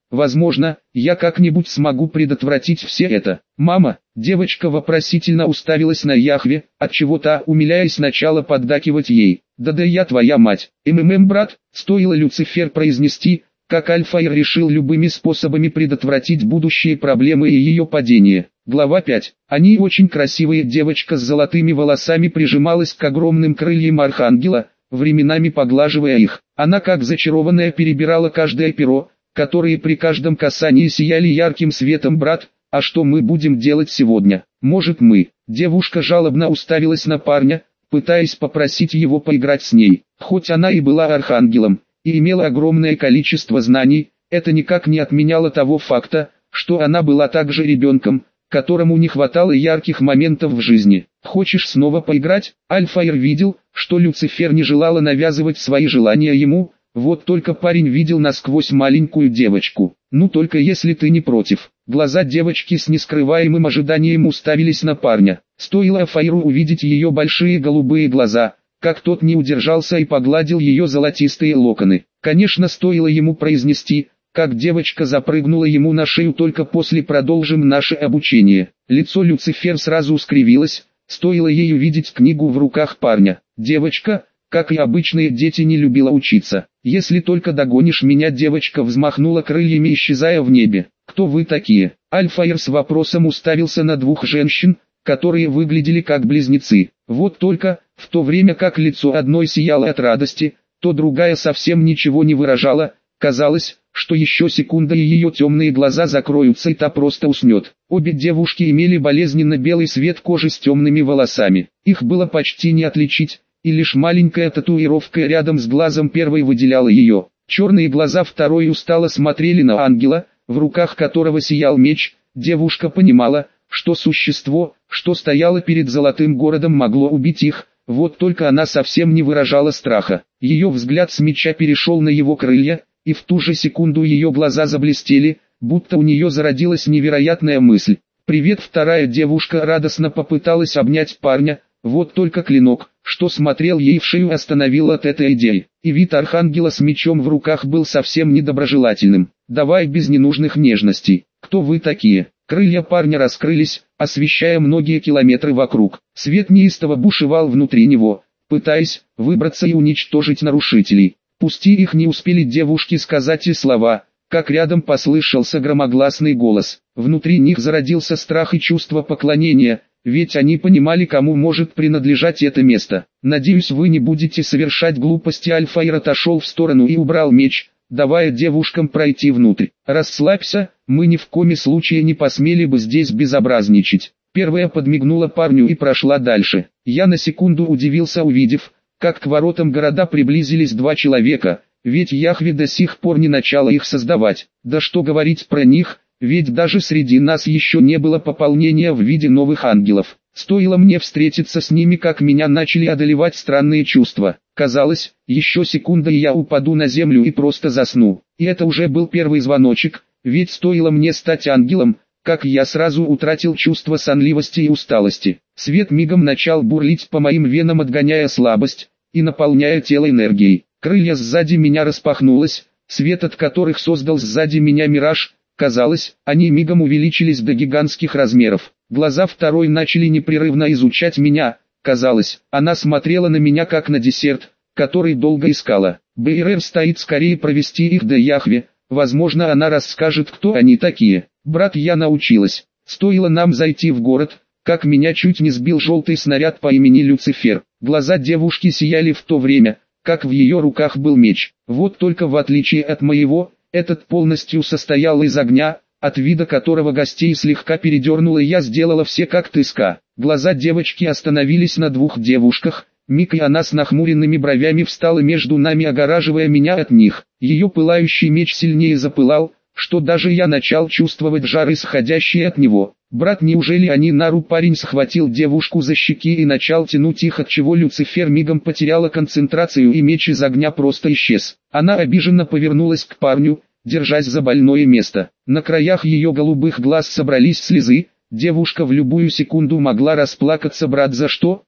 возможно, я как-нибудь смогу предотвратить все это. Мама, девочка вопросительно уставилась на Яхве, отчего та, умиляясь, сначала поддакивать ей. Да я твоя мать. Брат, стоило Люцифер произнести, как Альфаир решил любыми способами предотвратить будущие проблемы и ее падение. Глава 5. Они очень красивые. Девочка с золотыми волосами прижималась к огромным крыльям Архангела, временами поглаживая их. Она как зачарованная перебирала каждое перо, которые при каждом касании сияли ярким светом. Брат, а что мы будем делать сегодня? Может мы? Девушка жалобно уставилась на парня, пытаясь попросить его поиграть с ней. Хоть она и была архангелом, и имела огромное количество знаний, это никак не отменяло того факта, что она была также ребенком, которому не хватало ярких моментов в жизни. Хочешь снова поиграть? Альфаир видел, что Люцифер не желала навязывать свои желания ему, вот только парень видел насквозь маленькую девочку. Ну только если ты не против. Глаза девочки с нескрываемым ожиданием уставились на парня. Стоило Альфаиру увидеть ее большие голубые глаза, как тот не удержался и погладил ее золотистые локоны. Конечно, стоило ему произнести, как девочка запрыгнула ему на шею: только после продолжим наше обучение. Лицо Люцифер сразу скривилось, стоило ей увидеть книгу в руках парня. Девочка, как и обычные дети, не любила учиться. Если только догонишь меня. Девочка взмахнула крыльями, исчезая в небе. Кто вы такие? Альфаир с вопросом уставился на двух женщин, которые выглядели как близнецы. Вот только, в то время как лицо одной сияло от радости, то другая совсем ничего не выражала. Казалось, что еще секунда и ее темные глаза закроются и та просто уснет. Обе девушки имели болезненно белый цвет кожи с темными волосами. Их было почти не отличить, и лишь маленькая татуировка рядом с глазом первой выделяла ее. Черные глаза второй устало смотрели на ангела, в руках которого сиял меч. Девушка понимала, что существо, что стояло перед золотым городом, могло убить их, вот только она совсем не выражала страха. Ее взгляд с меча перешел на его крылья, и в ту же секунду ее глаза заблестели, будто у нее зародилась невероятная мысль. «Привет!» Вторая девушка радостно попыталась обнять парня, вот только клинок, что смотрел ей в шею, остановил от этой идеи. И вид архангела с мечом в руках был совсем недоброжелательным. «Давай без ненужных нежностей. Кто вы такие?» Крылья парня раскрылись, освещая многие километры вокруг. Свет неистово бушевал внутри него, пытаясь выбраться и уничтожить нарушителей. Пусти их. Не успели девушки сказать и слова, как рядом послышался громогласный голос. Внутри них зародился страх и чувство поклонения, ведь они понимали, кому может принадлежать это место. «Надеюсь, вы не будете совершать глупости». Альфаир отошел в сторону и убрал меч, давая девушкам пройти внутрь. «Расслабься, мы ни в коем случае не посмели бы здесь безобразничать». Первая подмигнула парню и прошла дальше. Я на секунду удивился, увидев, как к воротам города приблизились два человека, ведь Яхве до сих пор не начала их создавать. Да что говорить про них, ведь даже среди нас еще не было пополнения в виде новых ангелов. Стоило мне встретиться с ними, как меня начали одолевать странные чувства. Казалось, еще секунда и я упаду на землю и просто засну. И это уже был первый звоночек, ведь стоило мне стать ангелом, как я сразу утратил чувство сонливости и усталости. Свет мигом начал бурлить по моим венам, отгоняя слабость и наполняя тело энергией. Крылья сзади меня распахнулось, свет от которых создал сзади меня мираж. Казалось, они мигом увеличились до гигантских размеров. Глаза второй начали непрерывно изучать меня. Казалось, она смотрела на меня как на десерт, который долго искала. БРР стоит, скорее провести их до Яхве. Возможно, она расскажет, кто они такие. Брат, я научилась. Стоило нам зайти в город, как меня чуть не сбил желтый снаряд по имени Люцифер. Глаза девушки сияли в то время, как в ее руках был меч. Вот только в отличие от моего, этот полностью состоял из огня, от вида которого гостей слегка передернуло, и я сделала все как тыска. Глаза девочки остановились на двух девушках. Миг, и она с нахмуренными бровями встала между нами, огораживая меня от них. Ее пылающий меч сильнее запылал, что даже я начал чувствовать жар, исходящий от него. «Брат, неужели они нару?» Парень схватил девушку за щеки и начал тянуть их, отчего Люцифер мигом потеряла концентрацию и меч из огня просто исчез. Она обиженно повернулась к парню, держась за больное место. На краях ее голубых глаз собрались слезы. Девушка в любую секунду могла расплакаться. «Брат, за что?»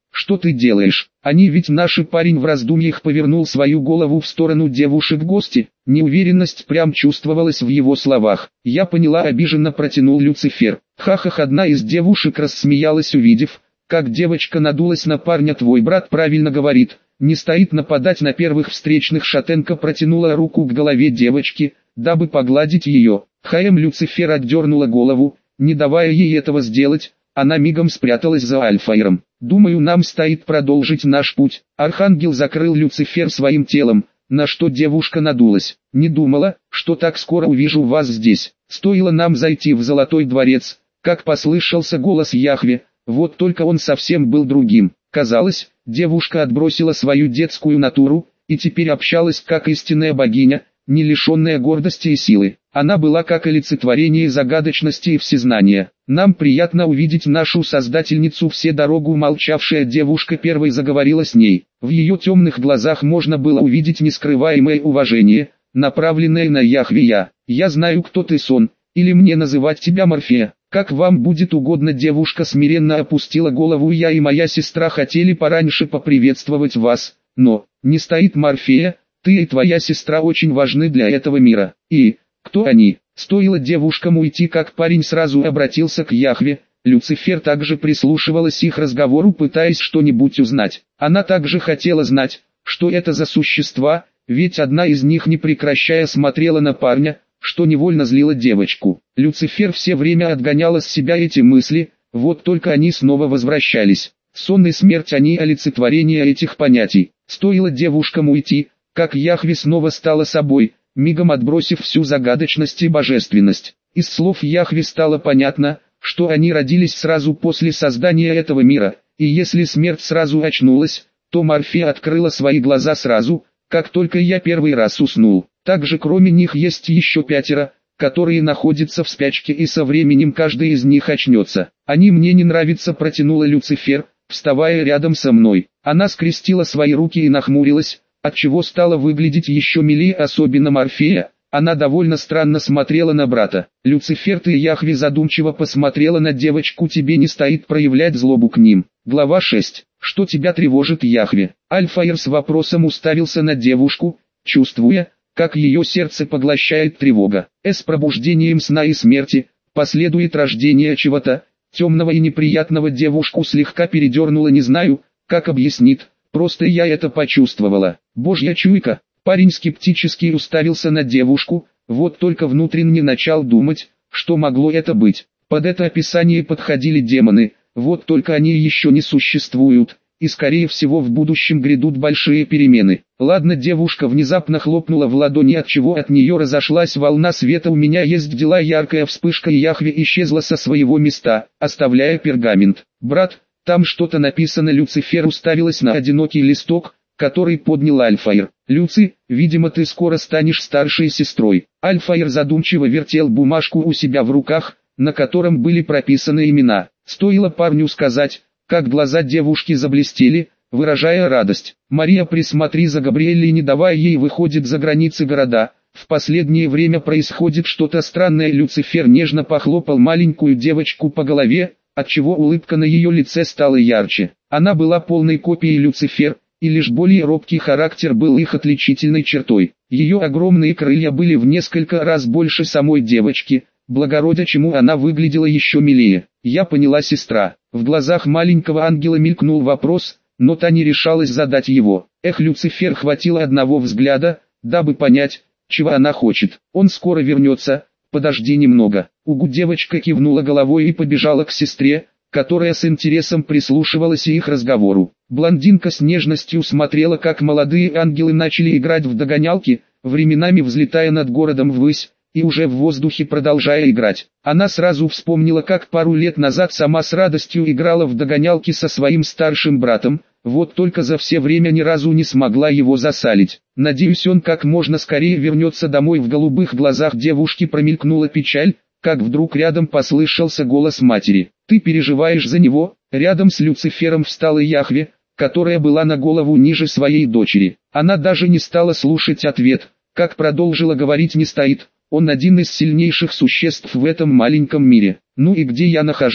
Что ты делаешь? Они ведь наши. Парень в раздумьях повернул свою голову в сторону девушек-гости. Неуверенность прям чувствовалась в его словах. Я поняла, обиженно протянул Люцифер. Хахах. Одна из девушек рассмеялась, увидев, как девочка надулась на парня. Твой брат правильно говорит, не стоит нападать на первых встречных. Шатенка протянула руку к голове девочки, дабы погладить ее. Люцифер отдернула голову, не давая ей этого сделать. Она мигом спряталась за Альфаиром. Думаю, нам стоит продолжить наш путь. Архангел закрыл Люцифер своим телом, на что девушка надулась. Не думала, что так скоро увижу вас здесь. Стоило нам зайти в Золотой дворец, как послышался голос Яхве, вот только он совсем был другим. Казалось, девушка отбросила свою детскую натуру, и теперь общалась как истинная богиня, не лишенная гордости и силы. Она была как олицетворение загадочности и всезнания. Нам приятно увидеть нашу создательницу. Все дорогу молчавшая девушка первой заговорила с ней. В ее темных глазах можно было увидеть нескрываемое уважение, направленное на Яхве. Я знаю, кто ты, сон, или мне называть тебя Морфея. Как вам будет угодно. Девушка смиренно опустила голову. Я и моя сестра хотели пораньше поприветствовать вас, но не стоит. Морфея, ты и твоя сестра очень важны для этого мира. И кто они? Стоило девушкам уйти, как парень сразу обратился к Яхве. Люцифер также прислушивалась их разговору, пытаясь что-нибудь узнать. Она также хотела знать, что это за существа, ведь одна из них не прекращая смотрела на парня, что невольно злило девочку. Люцифер все время отгоняла с себя эти мысли, вот только они снова возвращались. Сон и смерть, они олицетворение этих понятий. Стоило девушкам уйти, как Яхве снова стала собой, мигом отбросив всю загадочность и божественность. Из слов Яхве стало понятно, что они родились сразу после создания этого мира, и если смерть сразу очнулась, то Морфея открыла свои глаза сразу, как только я первый раз уснул. Также кроме них есть еще 5, которые находятся в спячке, и со временем каждый из них очнется. Они мне не нравятся, протянула Люцифер, вставая рядом со мной. Она скрестила свои руки и нахмурилась, отчего стала выглядеть еще милее, особенно Морфея. Она довольно странно смотрела на брата. Люцифер, ты. Яхве задумчиво посмотрела на девочку. Тебе не стоит проявлять злобу к ним. Глава 6. Что тебя тревожит, Яхве? Альфаир с вопросом уставился на девушку, чувствуя, как ее сердце поглощает тревога. С пробуждением сна и смерти последует рождение чего-то темного и неприятного. Девушку слегка передернуло, не знаю, как объяснит. Просто я это почувствовала. Божья чуйка. Парень скептически уставился на девушку, вот только внутренне начал думать, что могло это быть. Под это описание подходили демоны, вот только они еще не существуют, и скорее всего в будущем грядут большие перемены. Ладно, девушка внезапно хлопнула в ладони, отчего от нее разошлась волна света. У меня есть дела. Яркая вспышка, и Яхве исчезла со своего места, оставляя пергамент. Брат, там что-то написано. Люцифер уставилась на одинокий листок, который поднял Альфаир. Люци, видимо ты скоро станешь старшей сестрой. Альфаир задумчиво вертел бумажку у себя в руках, на котором были прописаны имена. Стоило парню сказать, как глаза девушки заблестели, выражая радость. Мария, присмотри за Габриэлей, не давая ей выходить за границы города. В последнее время происходит что-то странное. Люцифер нежно похлопал маленькую девочку по голове, отчего улыбка на ее лице стала ярче. Она была полной копией Люцифер, и лишь более робкий характер был их отличительной чертой. Ее огромные крылья были в несколько раз больше самой девочки, благодаря чему она выглядела еще милее. Я поняла, сестра. В глазах маленького ангела мелькнул вопрос, но та не решалась задать его. Люцифер хватило одного взгляда, дабы понять, чего она хочет. Он скоро вернется, подожди немного. Угу. Девочка кивнула головой и побежала к сестре, которая с интересом прислушивалась их разговору. Блондинка с нежностью смотрела, как молодые ангелы начали играть в догонялки, временами взлетая над городом ввысь, и уже в воздухе продолжая играть. Она сразу вспомнила, как пару лет назад сама с радостью играла в догонялки со своим старшим братом, вот только за все время ни разу не смогла его засалить. Надеюсь, он как можно скорее вернется домой. В голубых глазах девушки промелькнула печаль, как вдруг рядом послышался голос матери. Ты переживаешь за него? Рядом с Люцифером встала Яхве, которая была на голову ниже своей дочери. Она даже не стала слушать ответ, как продолжила говорить, не стоит. Он один из сильнейших существ в этом маленьком мире. Ну и где я нахожусь?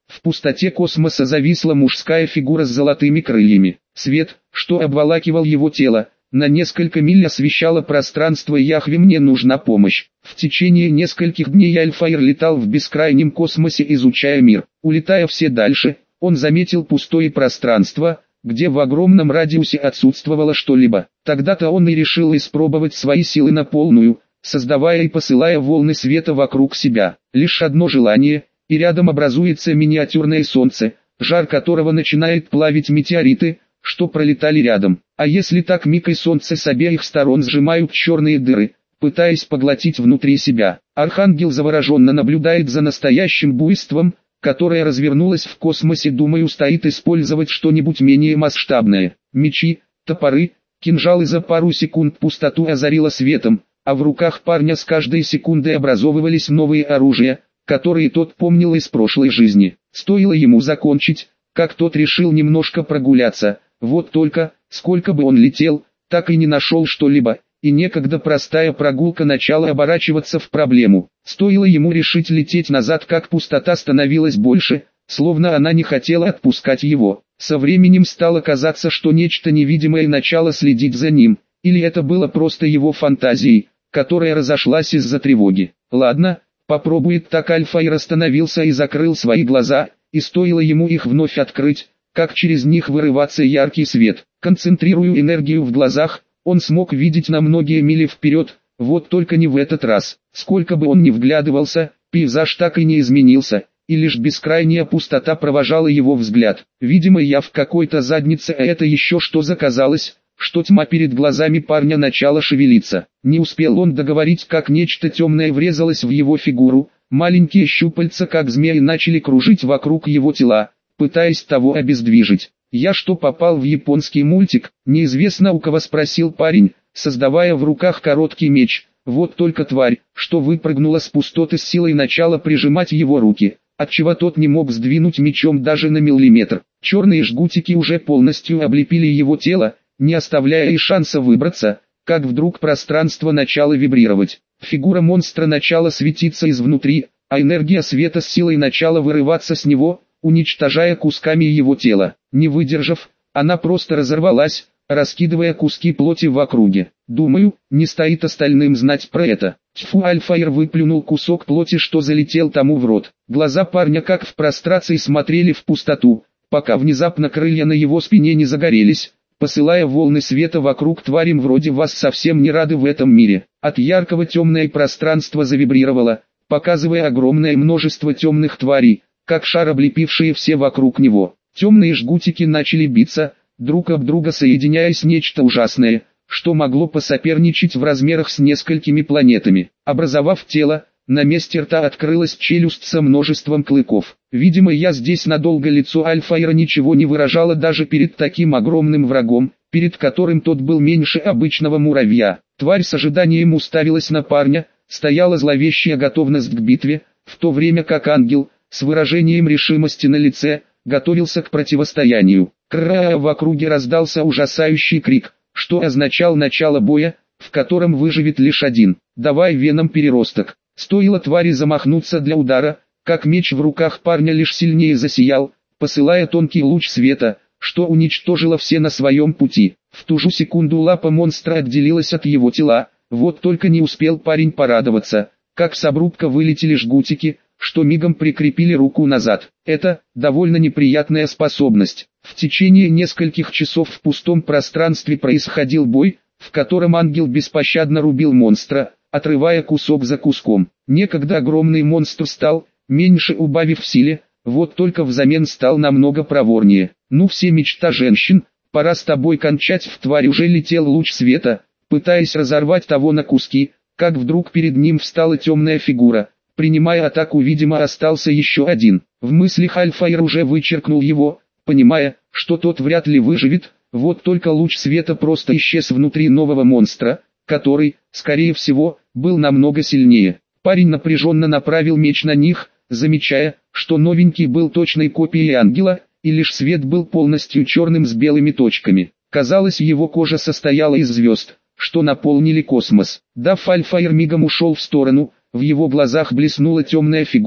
В пустоте космоса зависла мужская фигура с золотыми крыльями. Свет, что обволакивал его тело, на несколько миль освещало пространство. Яхве, мне нужна помощь. В течение нескольких дней Альфаир летал в бескрайнем космосе, изучая мир. Улетая все дальше, он заметил пустое пространство, где в огромном радиусе отсутствовало что-либо. Тогда-то он и решил испробовать свои силы на полную, создавая и посылая волны света вокруг себя. Лишь одно желание, и рядом образуется миниатюрное солнце, жар которого начинает плавить метеориты, что пролетали рядом. А если так, миг и солнце с обеих сторон сжимают черные дыры, пытаясь поглотить внутри себя. Архангел завороженно наблюдает за настоящим буйством, которое развернулось в космосе. Думаю, стоит использовать что-нибудь менее масштабное. Мечи, топоры, кинжалы. За пару секунд пустоту озарило светом, а в руках парня с каждой секундой образовывались новые оружия, которые тот помнил из прошлой жизни. Стоило ему закончить, как тот решил немножко прогуляться. Вот только, сколько бы он летел, так и не нашел что-либо, и некогда простая прогулка начала оборачиваться в проблему. Стоило ему решить лететь назад, как пустота становилась больше, словно она не хотела отпускать его. Со временем стало казаться, что нечто невидимое начало следить за ним, или это было просто его фантазией, которая разошлась из-за тревоги. Ладно, попробует так. Альфаир остановился и закрыл свои глаза, и стоило ему их вновь открыть, как через них вырываться яркий свет. Концентрируя энергию в глазах, он смог видеть на многие мили вперед, вот только не в этот раз. Сколько бы он ни вглядывался, пейзаж так и не изменился, и лишь бескрайняя пустота провожала его взгляд. Видимо, я в какой-то заднице, а это еще что заказалось, что тьма перед глазами парня начала шевелиться. Не успел он договорить, как нечто темное врезалось в его фигуру, маленькие щупальца как змеи начали кружить вокруг его тела, пытаясь того обездвижить. «Я что, попал в японский мультик?» — неизвестно у кого спросил парень, создавая в руках короткий меч. Вот только тварь, что выпрыгнула с пустоты, с силой начала прижимать его руки, отчего тот не мог сдвинуть мечом даже на миллиметр. Черные жгутики уже полностью облепили его тело, не оставляя и шанса выбраться, как вдруг пространство начало вибрировать. Фигура монстра начала светиться изнутри, а энергия света с силой начала вырываться с него, уничтожая кусками его тела. Не выдержав, она просто разорвалась, раскидывая куски плоти в округе. Думаю, не стоит остальным знать про это. Тьфу! Альфаир выплюнул кусок плоти, что залетел тому в рот. Глаза парня как в прострации смотрели в пустоту, пока внезапно крылья на его спине не загорелись, посылая волны света вокруг. Тварям вроде вас совсем не рады в этом мире. От яркого темное пространство завибрировало, показывая огромное множество темных тварей, как шар, облепившие все вокруг него. Темные жгутики начали биться, друг об друга соединяясь, нечто ужасное, что могло посоперничать в размерах с несколькими планетами. Образовав тело, на месте рта открылась челюсть со множеством клыков. Видимо, я здесь надолго. Лицо Альфаира ничего не выражало даже перед таким огромным врагом, перед которым тот был меньше обычного муравья. Тварь с ожиданием уставилась на парня, стояла зловещая готовность к битве, в то время как ангел, с выражением решимости на лице, готовился к противостоянию. В округе раздался ужасающий крик, что означал начало боя, в котором выживет лишь один. «Давай, Веном, переросток!» Стоило твари замахнуться для удара, как меч в руках парня лишь сильнее засиял, посылая тонкий луч света, что уничтожило все на своем пути. В ту же секунду лапа монстра отделилась от его тела, вот только не успел парень порадоваться, как с обрубка вылетели жгутики, что мигом прикрепили руку назад. Это довольно неприятная способность. В течение нескольких часов в пустом пространстве происходил бой, в котором ангел беспощадно рубил монстра, отрывая кусок за куском. Некогда огромный монстр стал, меньше убавив в силе, вот только взамен стал намного проворнее. «Ну все, мечта женщин, пора с тобой кончать!» В тварь уже летел луч света, пытаясь разорвать того на куски, как вдруг перед ним встала темная фигура. Принимая атаку, видимо, остался еще один. В мыслях Альфаир уже вычеркнул его, понимая, что тот вряд ли выживет, вот только луч света просто исчез внутри нового монстра, который, скорее всего, был намного сильнее. Парень напряженно направил меч на них, замечая, что новенький был точной копией ангела, и лишь свет был полностью черным с белыми точками. Казалось, его кожа состояла из звезд, что наполнили космос. Дав, Альфаир мигом ушел в сторону. В его глазах блеснула темная фигура,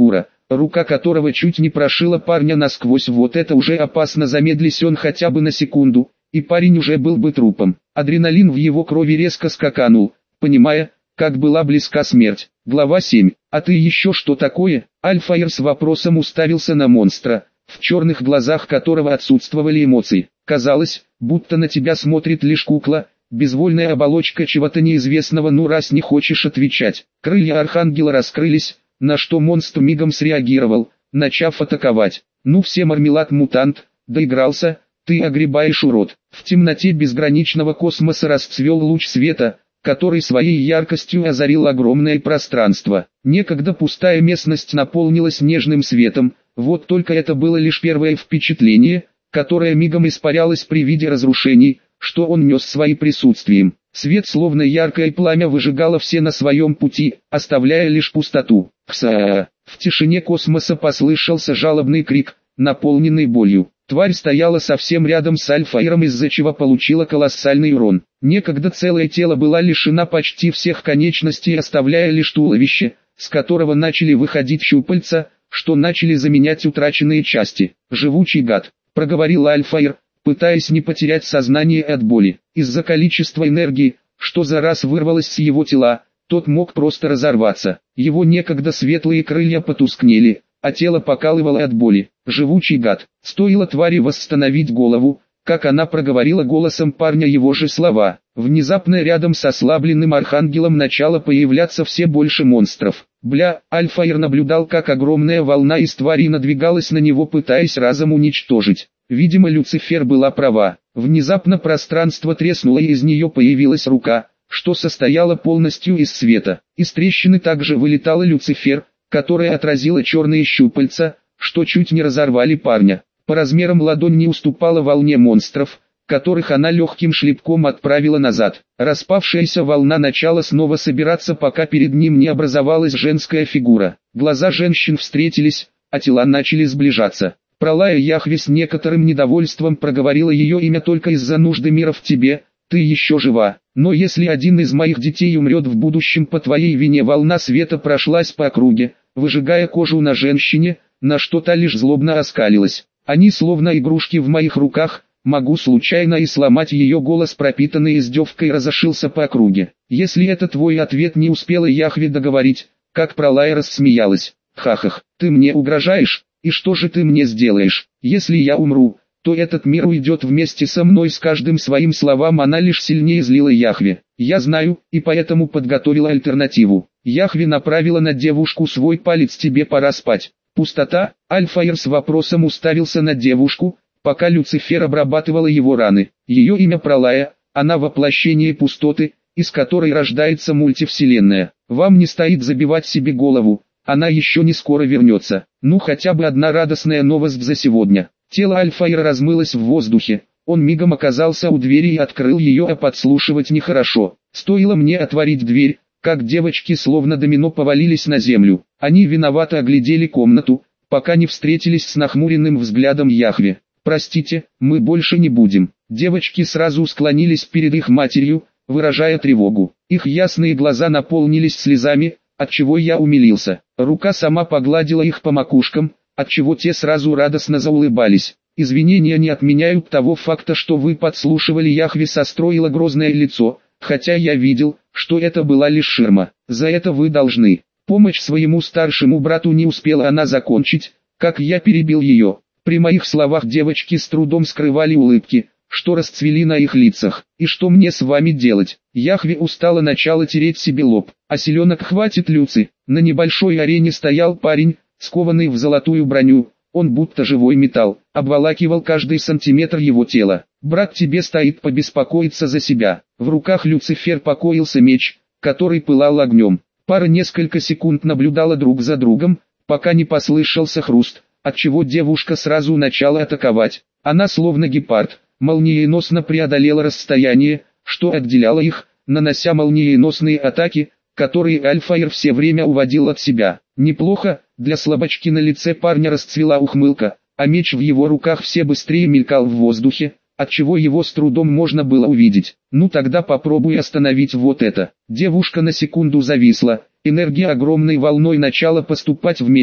рука которого чуть не прошила парня насквозь. Вот это уже опасно, замедлись он хотя бы на секунду, и парень уже был бы трупом. Адреналин в его крови резко скаканул, понимая, как была близка смерть. Глава 7. «А ты еще что такое?» Альфаир с вопросом уставился на монстра, в черных глазах которого отсутствовали эмоции. Казалось, будто на тебя смотрит лишь кукла, безвольная оболочка чего-то неизвестного. Ну раз не хочешь отвечать. Крылья архангела раскрылись, на что монстр мигом среагировал, начав атаковать. Ну все, мармелад-мутант, доигрался, ты огребаешь, урод. В темноте безграничного космоса расцвел луч света, который своей яркостью озарил огромное пространство. Некогда пустая местность наполнилась нежным светом, вот только это было лишь первое впечатление, которое мигом испарялось при виде разрушений, что он нес своим присутствием. Свет словно яркое пламя выжигало все на своем пути, оставляя лишь пустоту. «Кса!» В тишине космоса послышался жалобный крик, наполненный болью. Тварь стояла совсем рядом с Альфаиром, из-за чего получила колоссальный урон. Некогда целое тело была лишена почти всех конечностей, оставляя лишь туловище, с которого начали выходить щупальца, что начали заменять утраченные части. «Живучий гад», — проговорил Альфаир, пытаясь не потерять сознание от боли. Из-за количества энергии, что за раз вырвалось с его тела, тот мог просто разорваться. Его некогда светлые крылья потускнели, а тело покалывало от боли. «Живучий гад». Стоило твари восстановить голову, как она проговорила голосом парня его же слова. Внезапно рядом с ослабленным архангелом начало появляться все больше монстров. Альфаир наблюдал, как огромная волна из тварей надвигалась на него, пытаясь разом уничтожить. Видимо, Люцифер была права. Внезапно пространство треснуло, и из нее появилась рука, что состояла полностью из света. Из трещины также вылетала Люцифер, которая отразила черные щупальца, что чуть не разорвали парня. По размерам ладонь не уступала волне монстров, которых она легким шлепком отправила назад. Распавшаяся волна начала снова собираться, пока перед ним не образовалась женская фигура. Глаза женщин встретились, а тела начали сближаться. Пролая Яхве с некоторым недовольством проговорила ее имя: «Только из-за нужды мира в тебе, ты еще жива. Но если один из моих детей умрет в будущем по твоей вине». Волна света прошлась по округе, выжигая кожу на женщине, на что та лишь злобно оскалилась. «Они словно игрушки в моих руках, могу случайно и сломать». Ее голос, пропитанный издевкой, разошелся по округе. «Если это твой ответ», не успела Яхве договорить, как Пролая рассмеялась. «Хахах, ты мне угрожаешь? И что же ты мне сделаешь? Если я умру, то этот мир уйдет вместе со мной». С каждым своим словам она лишь сильнее злила Яхве. «Я знаю, и поэтому подготовила альтернативу». Яхве направила на девушку свой палец. «Тебе пора спать». Пустота. Альфаир с вопросом уставился на девушку, пока Люцифер обрабатывала его раны. Ее имя Пролая, она воплощение пустоты, из которой рождается мультивселенная. Вам не стоит забивать себе голову, она еще не скоро вернется. Ну хотя бы одна радостная новость за сегодня. Тело Альфаира размылось в воздухе, он мигом оказался у двери и открыл ее, а подслушивать нехорошо. Стоило мне отворить дверь, как девочки словно домино повалились на землю. Они виновато оглядели комнату, пока не встретились с нахмуренным взглядом Яхве. «Простите, мы больше не будем». Девочки сразу склонились перед их матерью, выражая тревогу. Их ясные глаза наполнились слезами, отчего я умилился. Рука сама погладила их по макушкам, отчего те сразу радостно заулыбались. «Извинения не отменяют того факта, что вы подслушивали». Яхве состроила грозное лицо, хотя я видел, что это была лишь ширма. «За это вы должны». Помощь своему старшему брату. Не успела она закончить, как я перебил ее. При моих словах девочки с трудом скрывали улыбки, что расцвели на их лицах. «И что мне с вами делать?» Яхве устало начала тереть себе лоб. «А селенок хватит, Люци». На небольшой арене стоял парень, скованный в золотую броню. Он будто живой металл, обволакивал каждый сантиметр его тела. «Брат, тебе стоит побеспокоиться за себя». В руках Люцифер покоился меч, который пылал огнем. Пара несколько секунд наблюдала друг за другом, пока не послышался хруст, отчего девушка сразу начала атаковать. Она словно гепард, молниеносно преодолела расстояние, что отделяло их, нанося молниеносные атаки, которые Альфаир все время уводил от себя. Неплохо. Для слабачки на лице парня расцвела ухмылка, а меч в его руках все быстрее мелькал в воздухе, отчего его с трудом можно было увидеть. «Ну тогда попробуй остановить вот это». Девушка на секунду зависла, энергия огромной волной начала поступать в меч,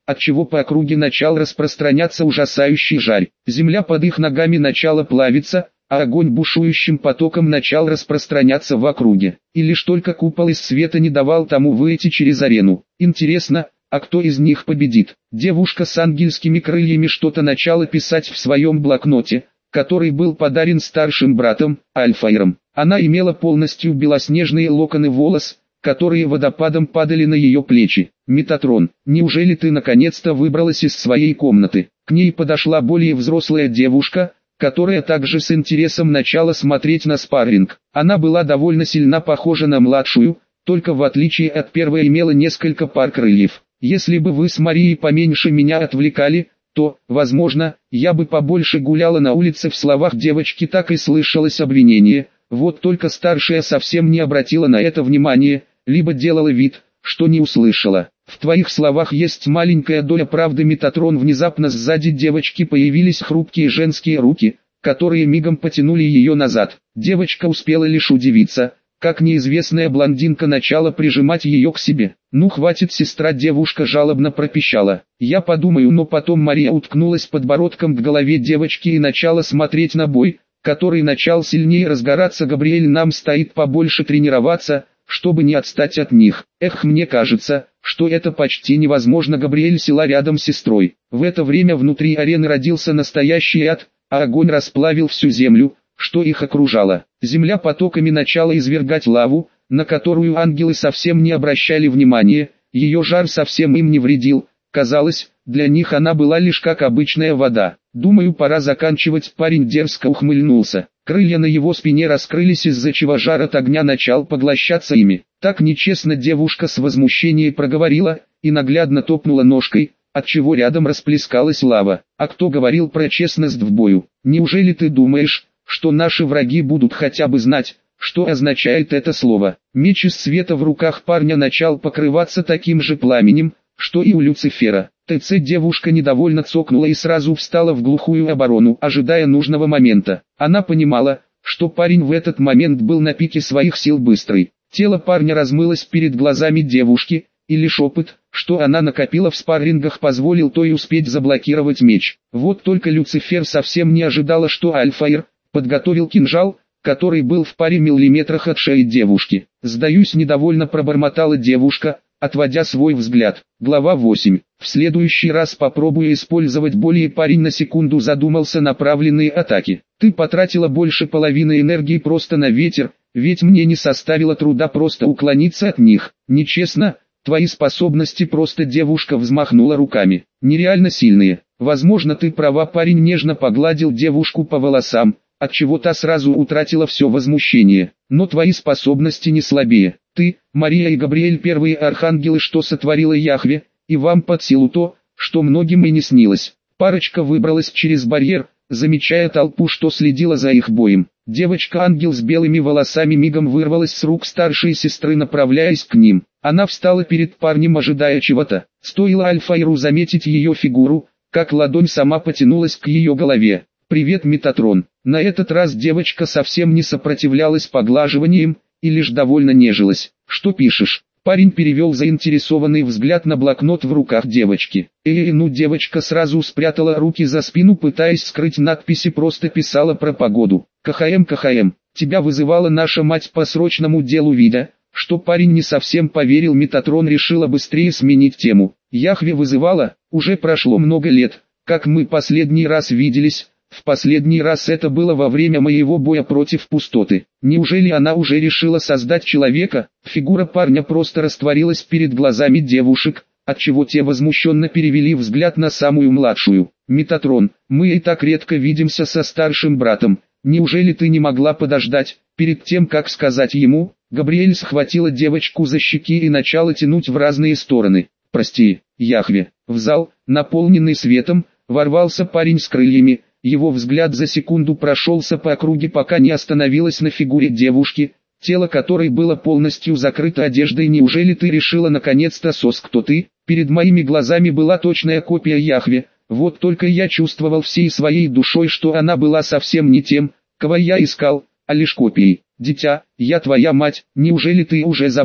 отчего по округе начал распространяться ужасающий жар. Земля под их ногами начала плавиться, а огонь бушующим потоком начал распространяться в округе. И лишь только купол из света не давал тому выйти через арену. Интересно, а кто из них победит? Девушка с ангельскими крыльями что-то начала писать в своем блокноте, который был подарен старшим братом, Альфаиром. Она имела полностью белоснежные локоны волос, которые водопадом падали на ее плечи. «Метатрон, неужели ты наконец-то выбралась из своей комнаты?» К ней подошла более взрослая девушка, которая также с интересом начала смотреть на спарринг. Она была довольно сильно похожа на младшую, только в отличие от первой имела несколько пар крыльев. «Если бы вы с Марией поменьше меня отвлекали, то, возможно, я бы побольше гуляла на улице». В словах девочки так и слышалось обвинение. Вот только старшая совсем не обратила на это внимания, либо делала вид, что не услышала. «В твоих словах есть маленькая доля правды, Метатрон». Внезапно сзади девочки появились хрупкие женские руки, которые мигом потянули ее назад. Девочка успела лишь удивиться, как неизвестная блондинка начала прижимать ее к себе. «Ну хватит, сестра», девушка жалобно пропищала. «Я подумаю». Но потом Мария уткнулась подбородком к голове девочки и начала смотреть на бой, который начал сильнее разгораться. «Габриэль, нам стоит побольше тренироваться, чтобы не отстать от них. Эх, мне кажется, что это почти невозможно». Габриэль села рядом с сестрой. В это время внутри арены родился настоящий ад, а огонь расплавил всю землю, что их окружало. Земля потоками начала извергать лаву, на которую ангелы совсем не обращали внимания, ее жар совсем им не вредил. Казалось, для них она была лишь как обычная вода. «Думаю, пора заканчивать». Парень дерзко ухмыльнулся. Крылья на его спине раскрылись, из-за чего жар от огня начал поглощаться ими. «Так нечестно», девушка с возмущением проговорила и наглядно топнула ножкой, отчего рядом расплескалась лава. «А кто говорил про честность в бою? Неужели ты думаешь, что наши враги будут хотя бы знать, что означает это слово?» Меч из света в руках парня начал покрываться таким же пламенем, что и у Люцифера. ТЦ девушка недовольно цокнула и сразу встала в глухую оборону, ожидая нужного момента. Она понимала, что парень в этот момент был на пике своих сил быстрый. Тело парня размылось перед глазами девушки, и лишь опыт, что она накопила в спаррингах, позволил той успеть заблокировать меч. Вот только Люцифер совсем не ожидала, что Альфаир подготовил кинжал, который был в паре миллиметрах от шеи девушки. «Сдаюсь», недовольно пробормотала девушка, отводя свой взгляд. Глава 8. В следующий раз попробую использовать более. Парень на секунду задумался. Направленные атаки. «Ты потратила больше половины энергии просто на ветер, ведь мне не составило труда просто уклониться от них. Нечестно, твои способности просто...» Девушка взмахнула руками. «Нереально сильные. Возможно, ты права». Парень нежно погладил девушку по волосам, отчего та сразу утратила все возмущение. «Но твои способности не слабее. Ты, Мария и Габриэль, первые архангелы, что сотворила Яхве, и вам под силу то, что многим и не снилось». Парочка выбралась через барьер, замечая толпу, что следила за их боем. Девочка-ангел с белыми волосами мигом вырвалась с рук старшей сестры, направляясь к ним. Она встала перед парнем, ожидая чего-то. Стоило Альфаиру заметить ее фигуру, как ладонь сама потянулась к ее голове. «Привет, Метатрон». На этот раз девочка совсем не сопротивлялась поглаживаниям, и лишь довольно нежилась. «Что пишешь?» Парень перевел заинтересованный взгляд на блокнот в руках девочки. Ну, девочка сразу спрятала руки за спину, пытаясь скрыть надписи, просто писала про погоду. КХМ, тебя вызывала наша мать по срочному делу». Видя, что парень не совсем поверил, Метатрон решила быстрее сменить тему. «Яхве вызывала? Уже прошло много лет, как мы последний раз виделись. В последний раз это было во время моего боя против пустоты. Неужели она уже решила создать человека?» Фигура парня просто растворилась перед глазами девушек, отчего те возмущенно перевели взгляд на самую младшую. «Метатрон, мы и так редко видимся со старшим братом. Неужели ты не могла подождать?» Перед тем, как сказать ему, Габриэль схватила девочку за щеки и начала тянуть в разные стороны. «Прости, Яхве». В зал, наполненный светом, ворвался парень с крыльями. Его взгляд за секунду прошелся по округе, пока не остановилась на фигуре девушки, тело которой было полностью закрыто одеждой. «Неужели ты решила наконец-то кто ты?» Перед моими глазами была точная копия Яхве, вот только я чувствовал всей своей душой, что она была совсем не тем, кого я искал, а лишь копией. «Дитя, я твоя мать, неужели ты уже забыл?»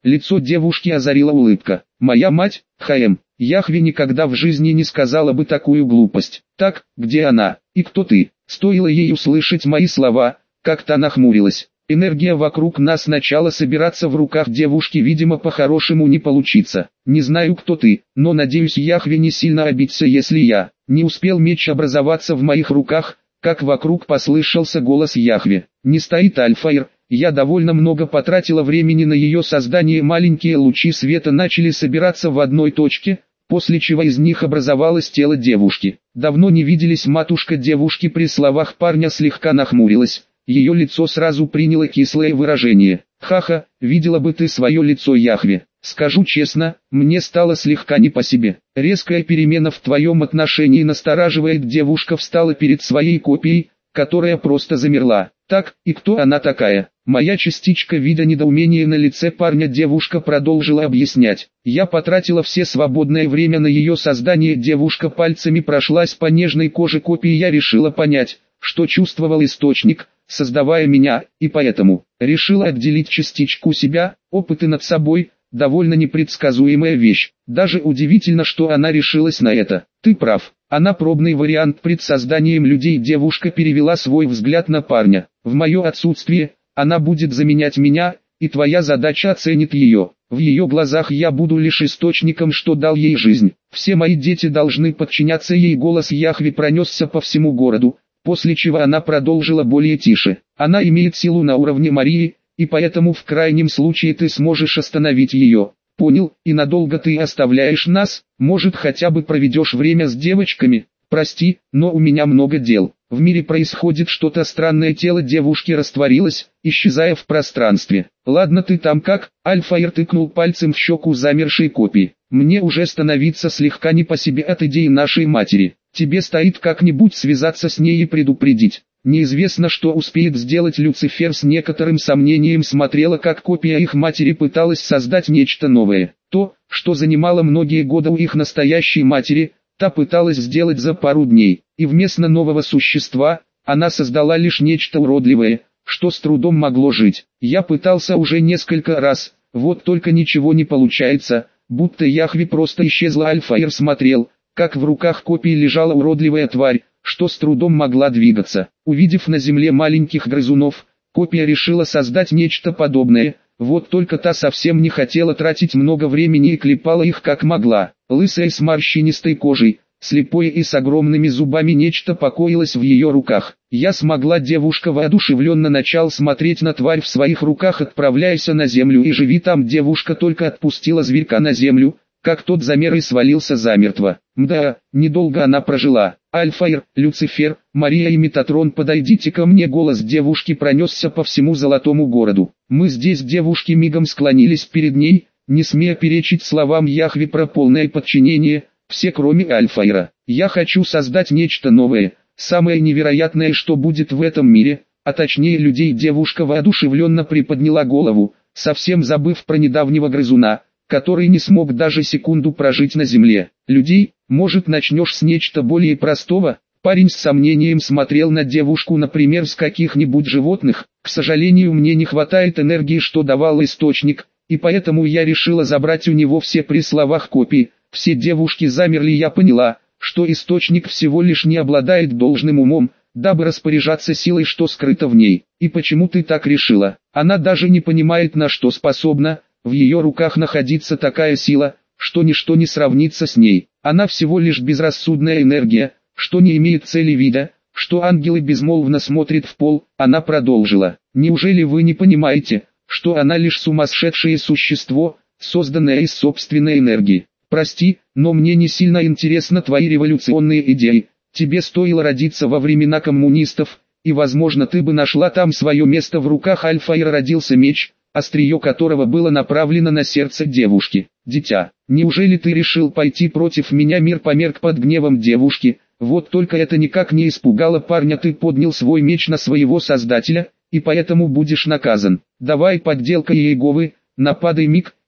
Лицо девушки озарила улыбка. «Моя мать, Хаэм, Яхве никогда в жизни не сказала бы такую глупость. Так, где она? И кто ты?» Стоило ей услышать мои слова, как-то нахмурилась. Энергия вокруг нас начала собираться в руках девушки, видимо, по-хорошему не получится. «Не знаю, кто ты, но надеюсь, Яхве не сильно обидится, если я...» Не успел меч образоваться в моих руках, как вокруг послышался голос Яхве. «Не стоит Альфаир, я довольно много потратила времени на ее создание». Маленькие лучи света начали собираться в одной точке, после чего из них образовалось тело девушки. Давно не виделись. Матушка девушки при словах парня слегка нахмурилась. Ее лицо сразу приняло кислое выражение. «Ха-ха, видела бы ты свое лицо, Яхве. Скажу честно, мне стало слегка не по себе. Резкая перемена в твоем отношении настораживает». Девушка встала перед своей копией, которая просто замерла. «Так, и кто она такая?» Моя частичка, видя недоумение на лице парня, девушка продолжила объяснять. «Я потратила все свободное время на ее создание». Девушка пальцами прошлась по нежной коже копии. Я решила понять, что чувствовал источник, создавая меня, и поэтому решила отделить частичку себя. Опыты над собой – довольно непредсказуемая вещь. Даже удивительно, что она решилась на это. «Ты прав, она пробный вариант пред созданием людей». Девушка перевела свой взгляд на парня. «В мое отсутствие, она будет заменять меня, и твоя задача оценит ее. В ее глазах я буду лишь источником, что дал ей жизнь. Все мои дети должны подчиняться ей». Голос Яхве пронесся по всему городу, после чего она продолжила более тише. «Она имеет силу на уровне Марии, и поэтому в крайнем случае ты сможешь остановить ее. Понял? И надолго ты оставляешь нас? Может, хотя бы проведешь время с девочками? Прости, но у меня много дел». В мире происходит что-то странное. Тело девушки растворилось, исчезая в пространстве. «Ладно, ты там как?» Альфаир тыкнул пальцем в щеку замершей копии. «Мне уже становиться слегка не по себе от идеи нашей матери. Тебе стоит как-нибудь связаться с ней и предупредить. Неизвестно, что успеет сделать». Люцифер с некоторым сомнением смотрела, как копия их матери пыталась создать нечто новое. То, что занимало многие годы у их настоящей матери, та пыталась сделать за пару дней. И вместо нового существа, она создала лишь нечто уродливое, что с трудом могло жить. Я пытался уже несколько раз, вот только ничего не получается, будто Яхве просто исчезла. Альфаир смотрел, как в руках копии лежала уродливая тварь, что с трудом могла двигаться. Увидев на земле маленьких грызунов, копия решила создать нечто подобное, вот только та совсем не хотела тратить много времени и клепала их как могла. Лысая с морщинистой кожей, слепое и с огромными зубами нечто покоилось в ее руках. «Я смогла». Девушка воодушевленно начала смотреть на тварь в своих руках. «Отправляйся на землю и живи там». Девушка только отпустила зверька на землю, как тот замер и свалился замертво. Мда, недолго она прожила. «Альфаир, Люцифер, Мария и Метатрон, подойдите ко мне». Голос девушки пронесся по всему золотому городу. «Мы здесь». Девушки мигом склонились перед ней, не смея перечить словам Яхве про полное подчинение, все кроме Альфаира. «Я хочу создать нечто новое, самое невероятное, что будет в этом мире, а точнее людей». Девушка воодушевленно приподняла голову, совсем забыв про недавнего грызуна, который не смог даже секунду прожить на земле. «Людей? Может, начнешь с нечто более простого?» Парень с сомнением смотрел на девушку. «Например, с каких-нибудь животных. К сожалению, мне не хватает энергии, что давал источник, и поэтому я решила забрать у него все». При словах копии, все девушки замерли. Я поняла, что источник всего лишь не обладает должным умом, дабы распоряжаться силой, что скрыто в ней. «И почему ты так решила? Она даже не понимает, на что способна. В ее руках находится такая сила, что ничто не сравнится с ней. Она всего лишь безрассудная энергия, что не имеет цели вида, что ангелы безмолвно смотрят в пол». Она продолжила. «Неужели вы не понимаете, что она лишь сумасшедшее существо, созданное из собственной энергии? Прости, но мне не сильно интересны твои революционные идеи. Тебе стоило родиться во времена коммунистов, и возможно ты бы нашла там свое место». В руках Альфаира родился меч, острие которого было направлено на сердце девушки. «Дитя, неужели ты решил пойти против меня?» Мир померк под гневом девушки, вот только это никак не испугало парня. «Ты поднял свой меч на своего создателя, и поэтому будешь наказан. Давай, подделка Иеговы, нападай». Миг,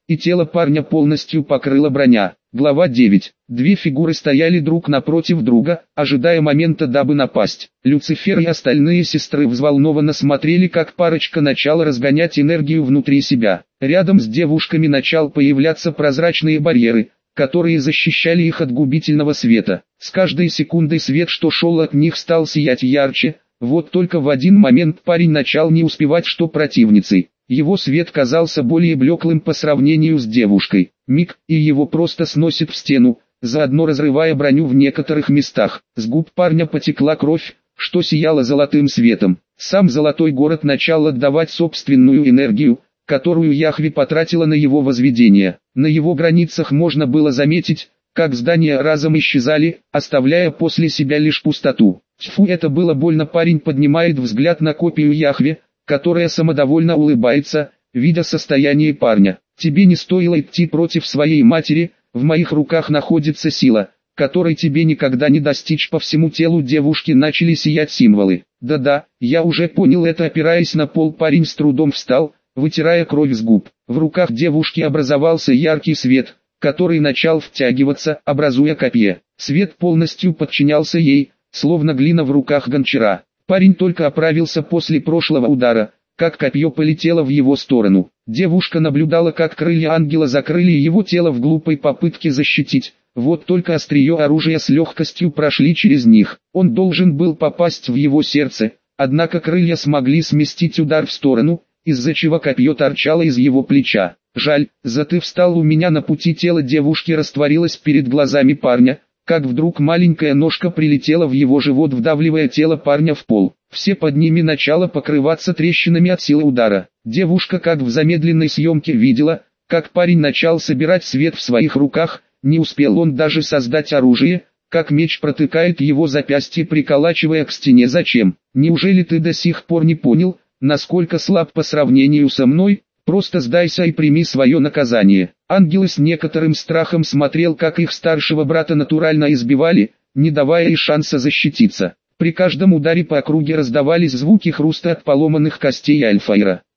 и тело парня полностью покрыла броня. Глава 9. Две фигуры стояли друг напротив друга, ожидая момента, дабы напасть. Люцифер и остальные сестры взволнованно смотрели, как парочка начала разгонять энергию внутри себя. Рядом с девушками начал появляться прозрачные барьеры, которые защищали их от губительного света. С каждой секундой свет, что шел от них, стал сиять ярче. Вот только в один момент парень начал не успевать, что противницей. Его свет казался более блеклым по сравнению с девушкой. Миг, и его просто сносит в стену, заодно разрывая броню в некоторых местах. С губ парня потекла кровь, что сияла золотым светом. Сам золотой город начал отдавать собственную энергию, которую Яхве потратила на его возведение. На его границах можно было заметить, как здания разом исчезали, оставляя после себя лишь пустоту. Тьфу, это было больно. Парень поднимает взгляд на копию Яхве, которая самодовольно улыбается, видя состояние парня. Тебе не стоило идти против своей матери, в моих руках находится сила, которой тебе никогда не достичь. По всему телу девушки начали сиять символы. Да-да, я уже понял это. Опираясь на пол, парень с трудом встал, вытирая кровь с губ. В руках девушки образовался яркий свет, который начал втягиваться, образуя копье. Свет полностью подчинялся ей, словно глина в руках гончара. Парень только оправился после прошлого удара, как копье полетело в его сторону. Девушка наблюдала, как крылья ангела закрыли его тело в глупой попытке защитить. Вот только острие оружия с легкостью прошли через них. Он должен был попасть в его сердце, однако крылья смогли сместить удар в сторону, из-за чего копье торчало из его плеча. Жаль, ты встал у меня на пути. Тело девушки растворилось перед глазами парня, как вдруг маленькая ножка прилетела в его живот, вдавливая тело парня в пол. Все под ними начало покрываться трещинами от силы удара. Девушка, как в замедленной съемке, видела, как парень начал собирать свет в своих руках. Не успел он даже создать оружие, как меч протыкает его запястье, приколачивая к стене. Зачем? Неужели ты до сих пор не понял, насколько слаб по сравнению со мной? Просто сдайся и прими свое наказание. Ангел с некоторым страхом смотрел, как их старшего брата натурально избивали, не давая и шанса защититься. При каждом ударе по округе раздавались звуки хруста от поломанных костей Альфаира.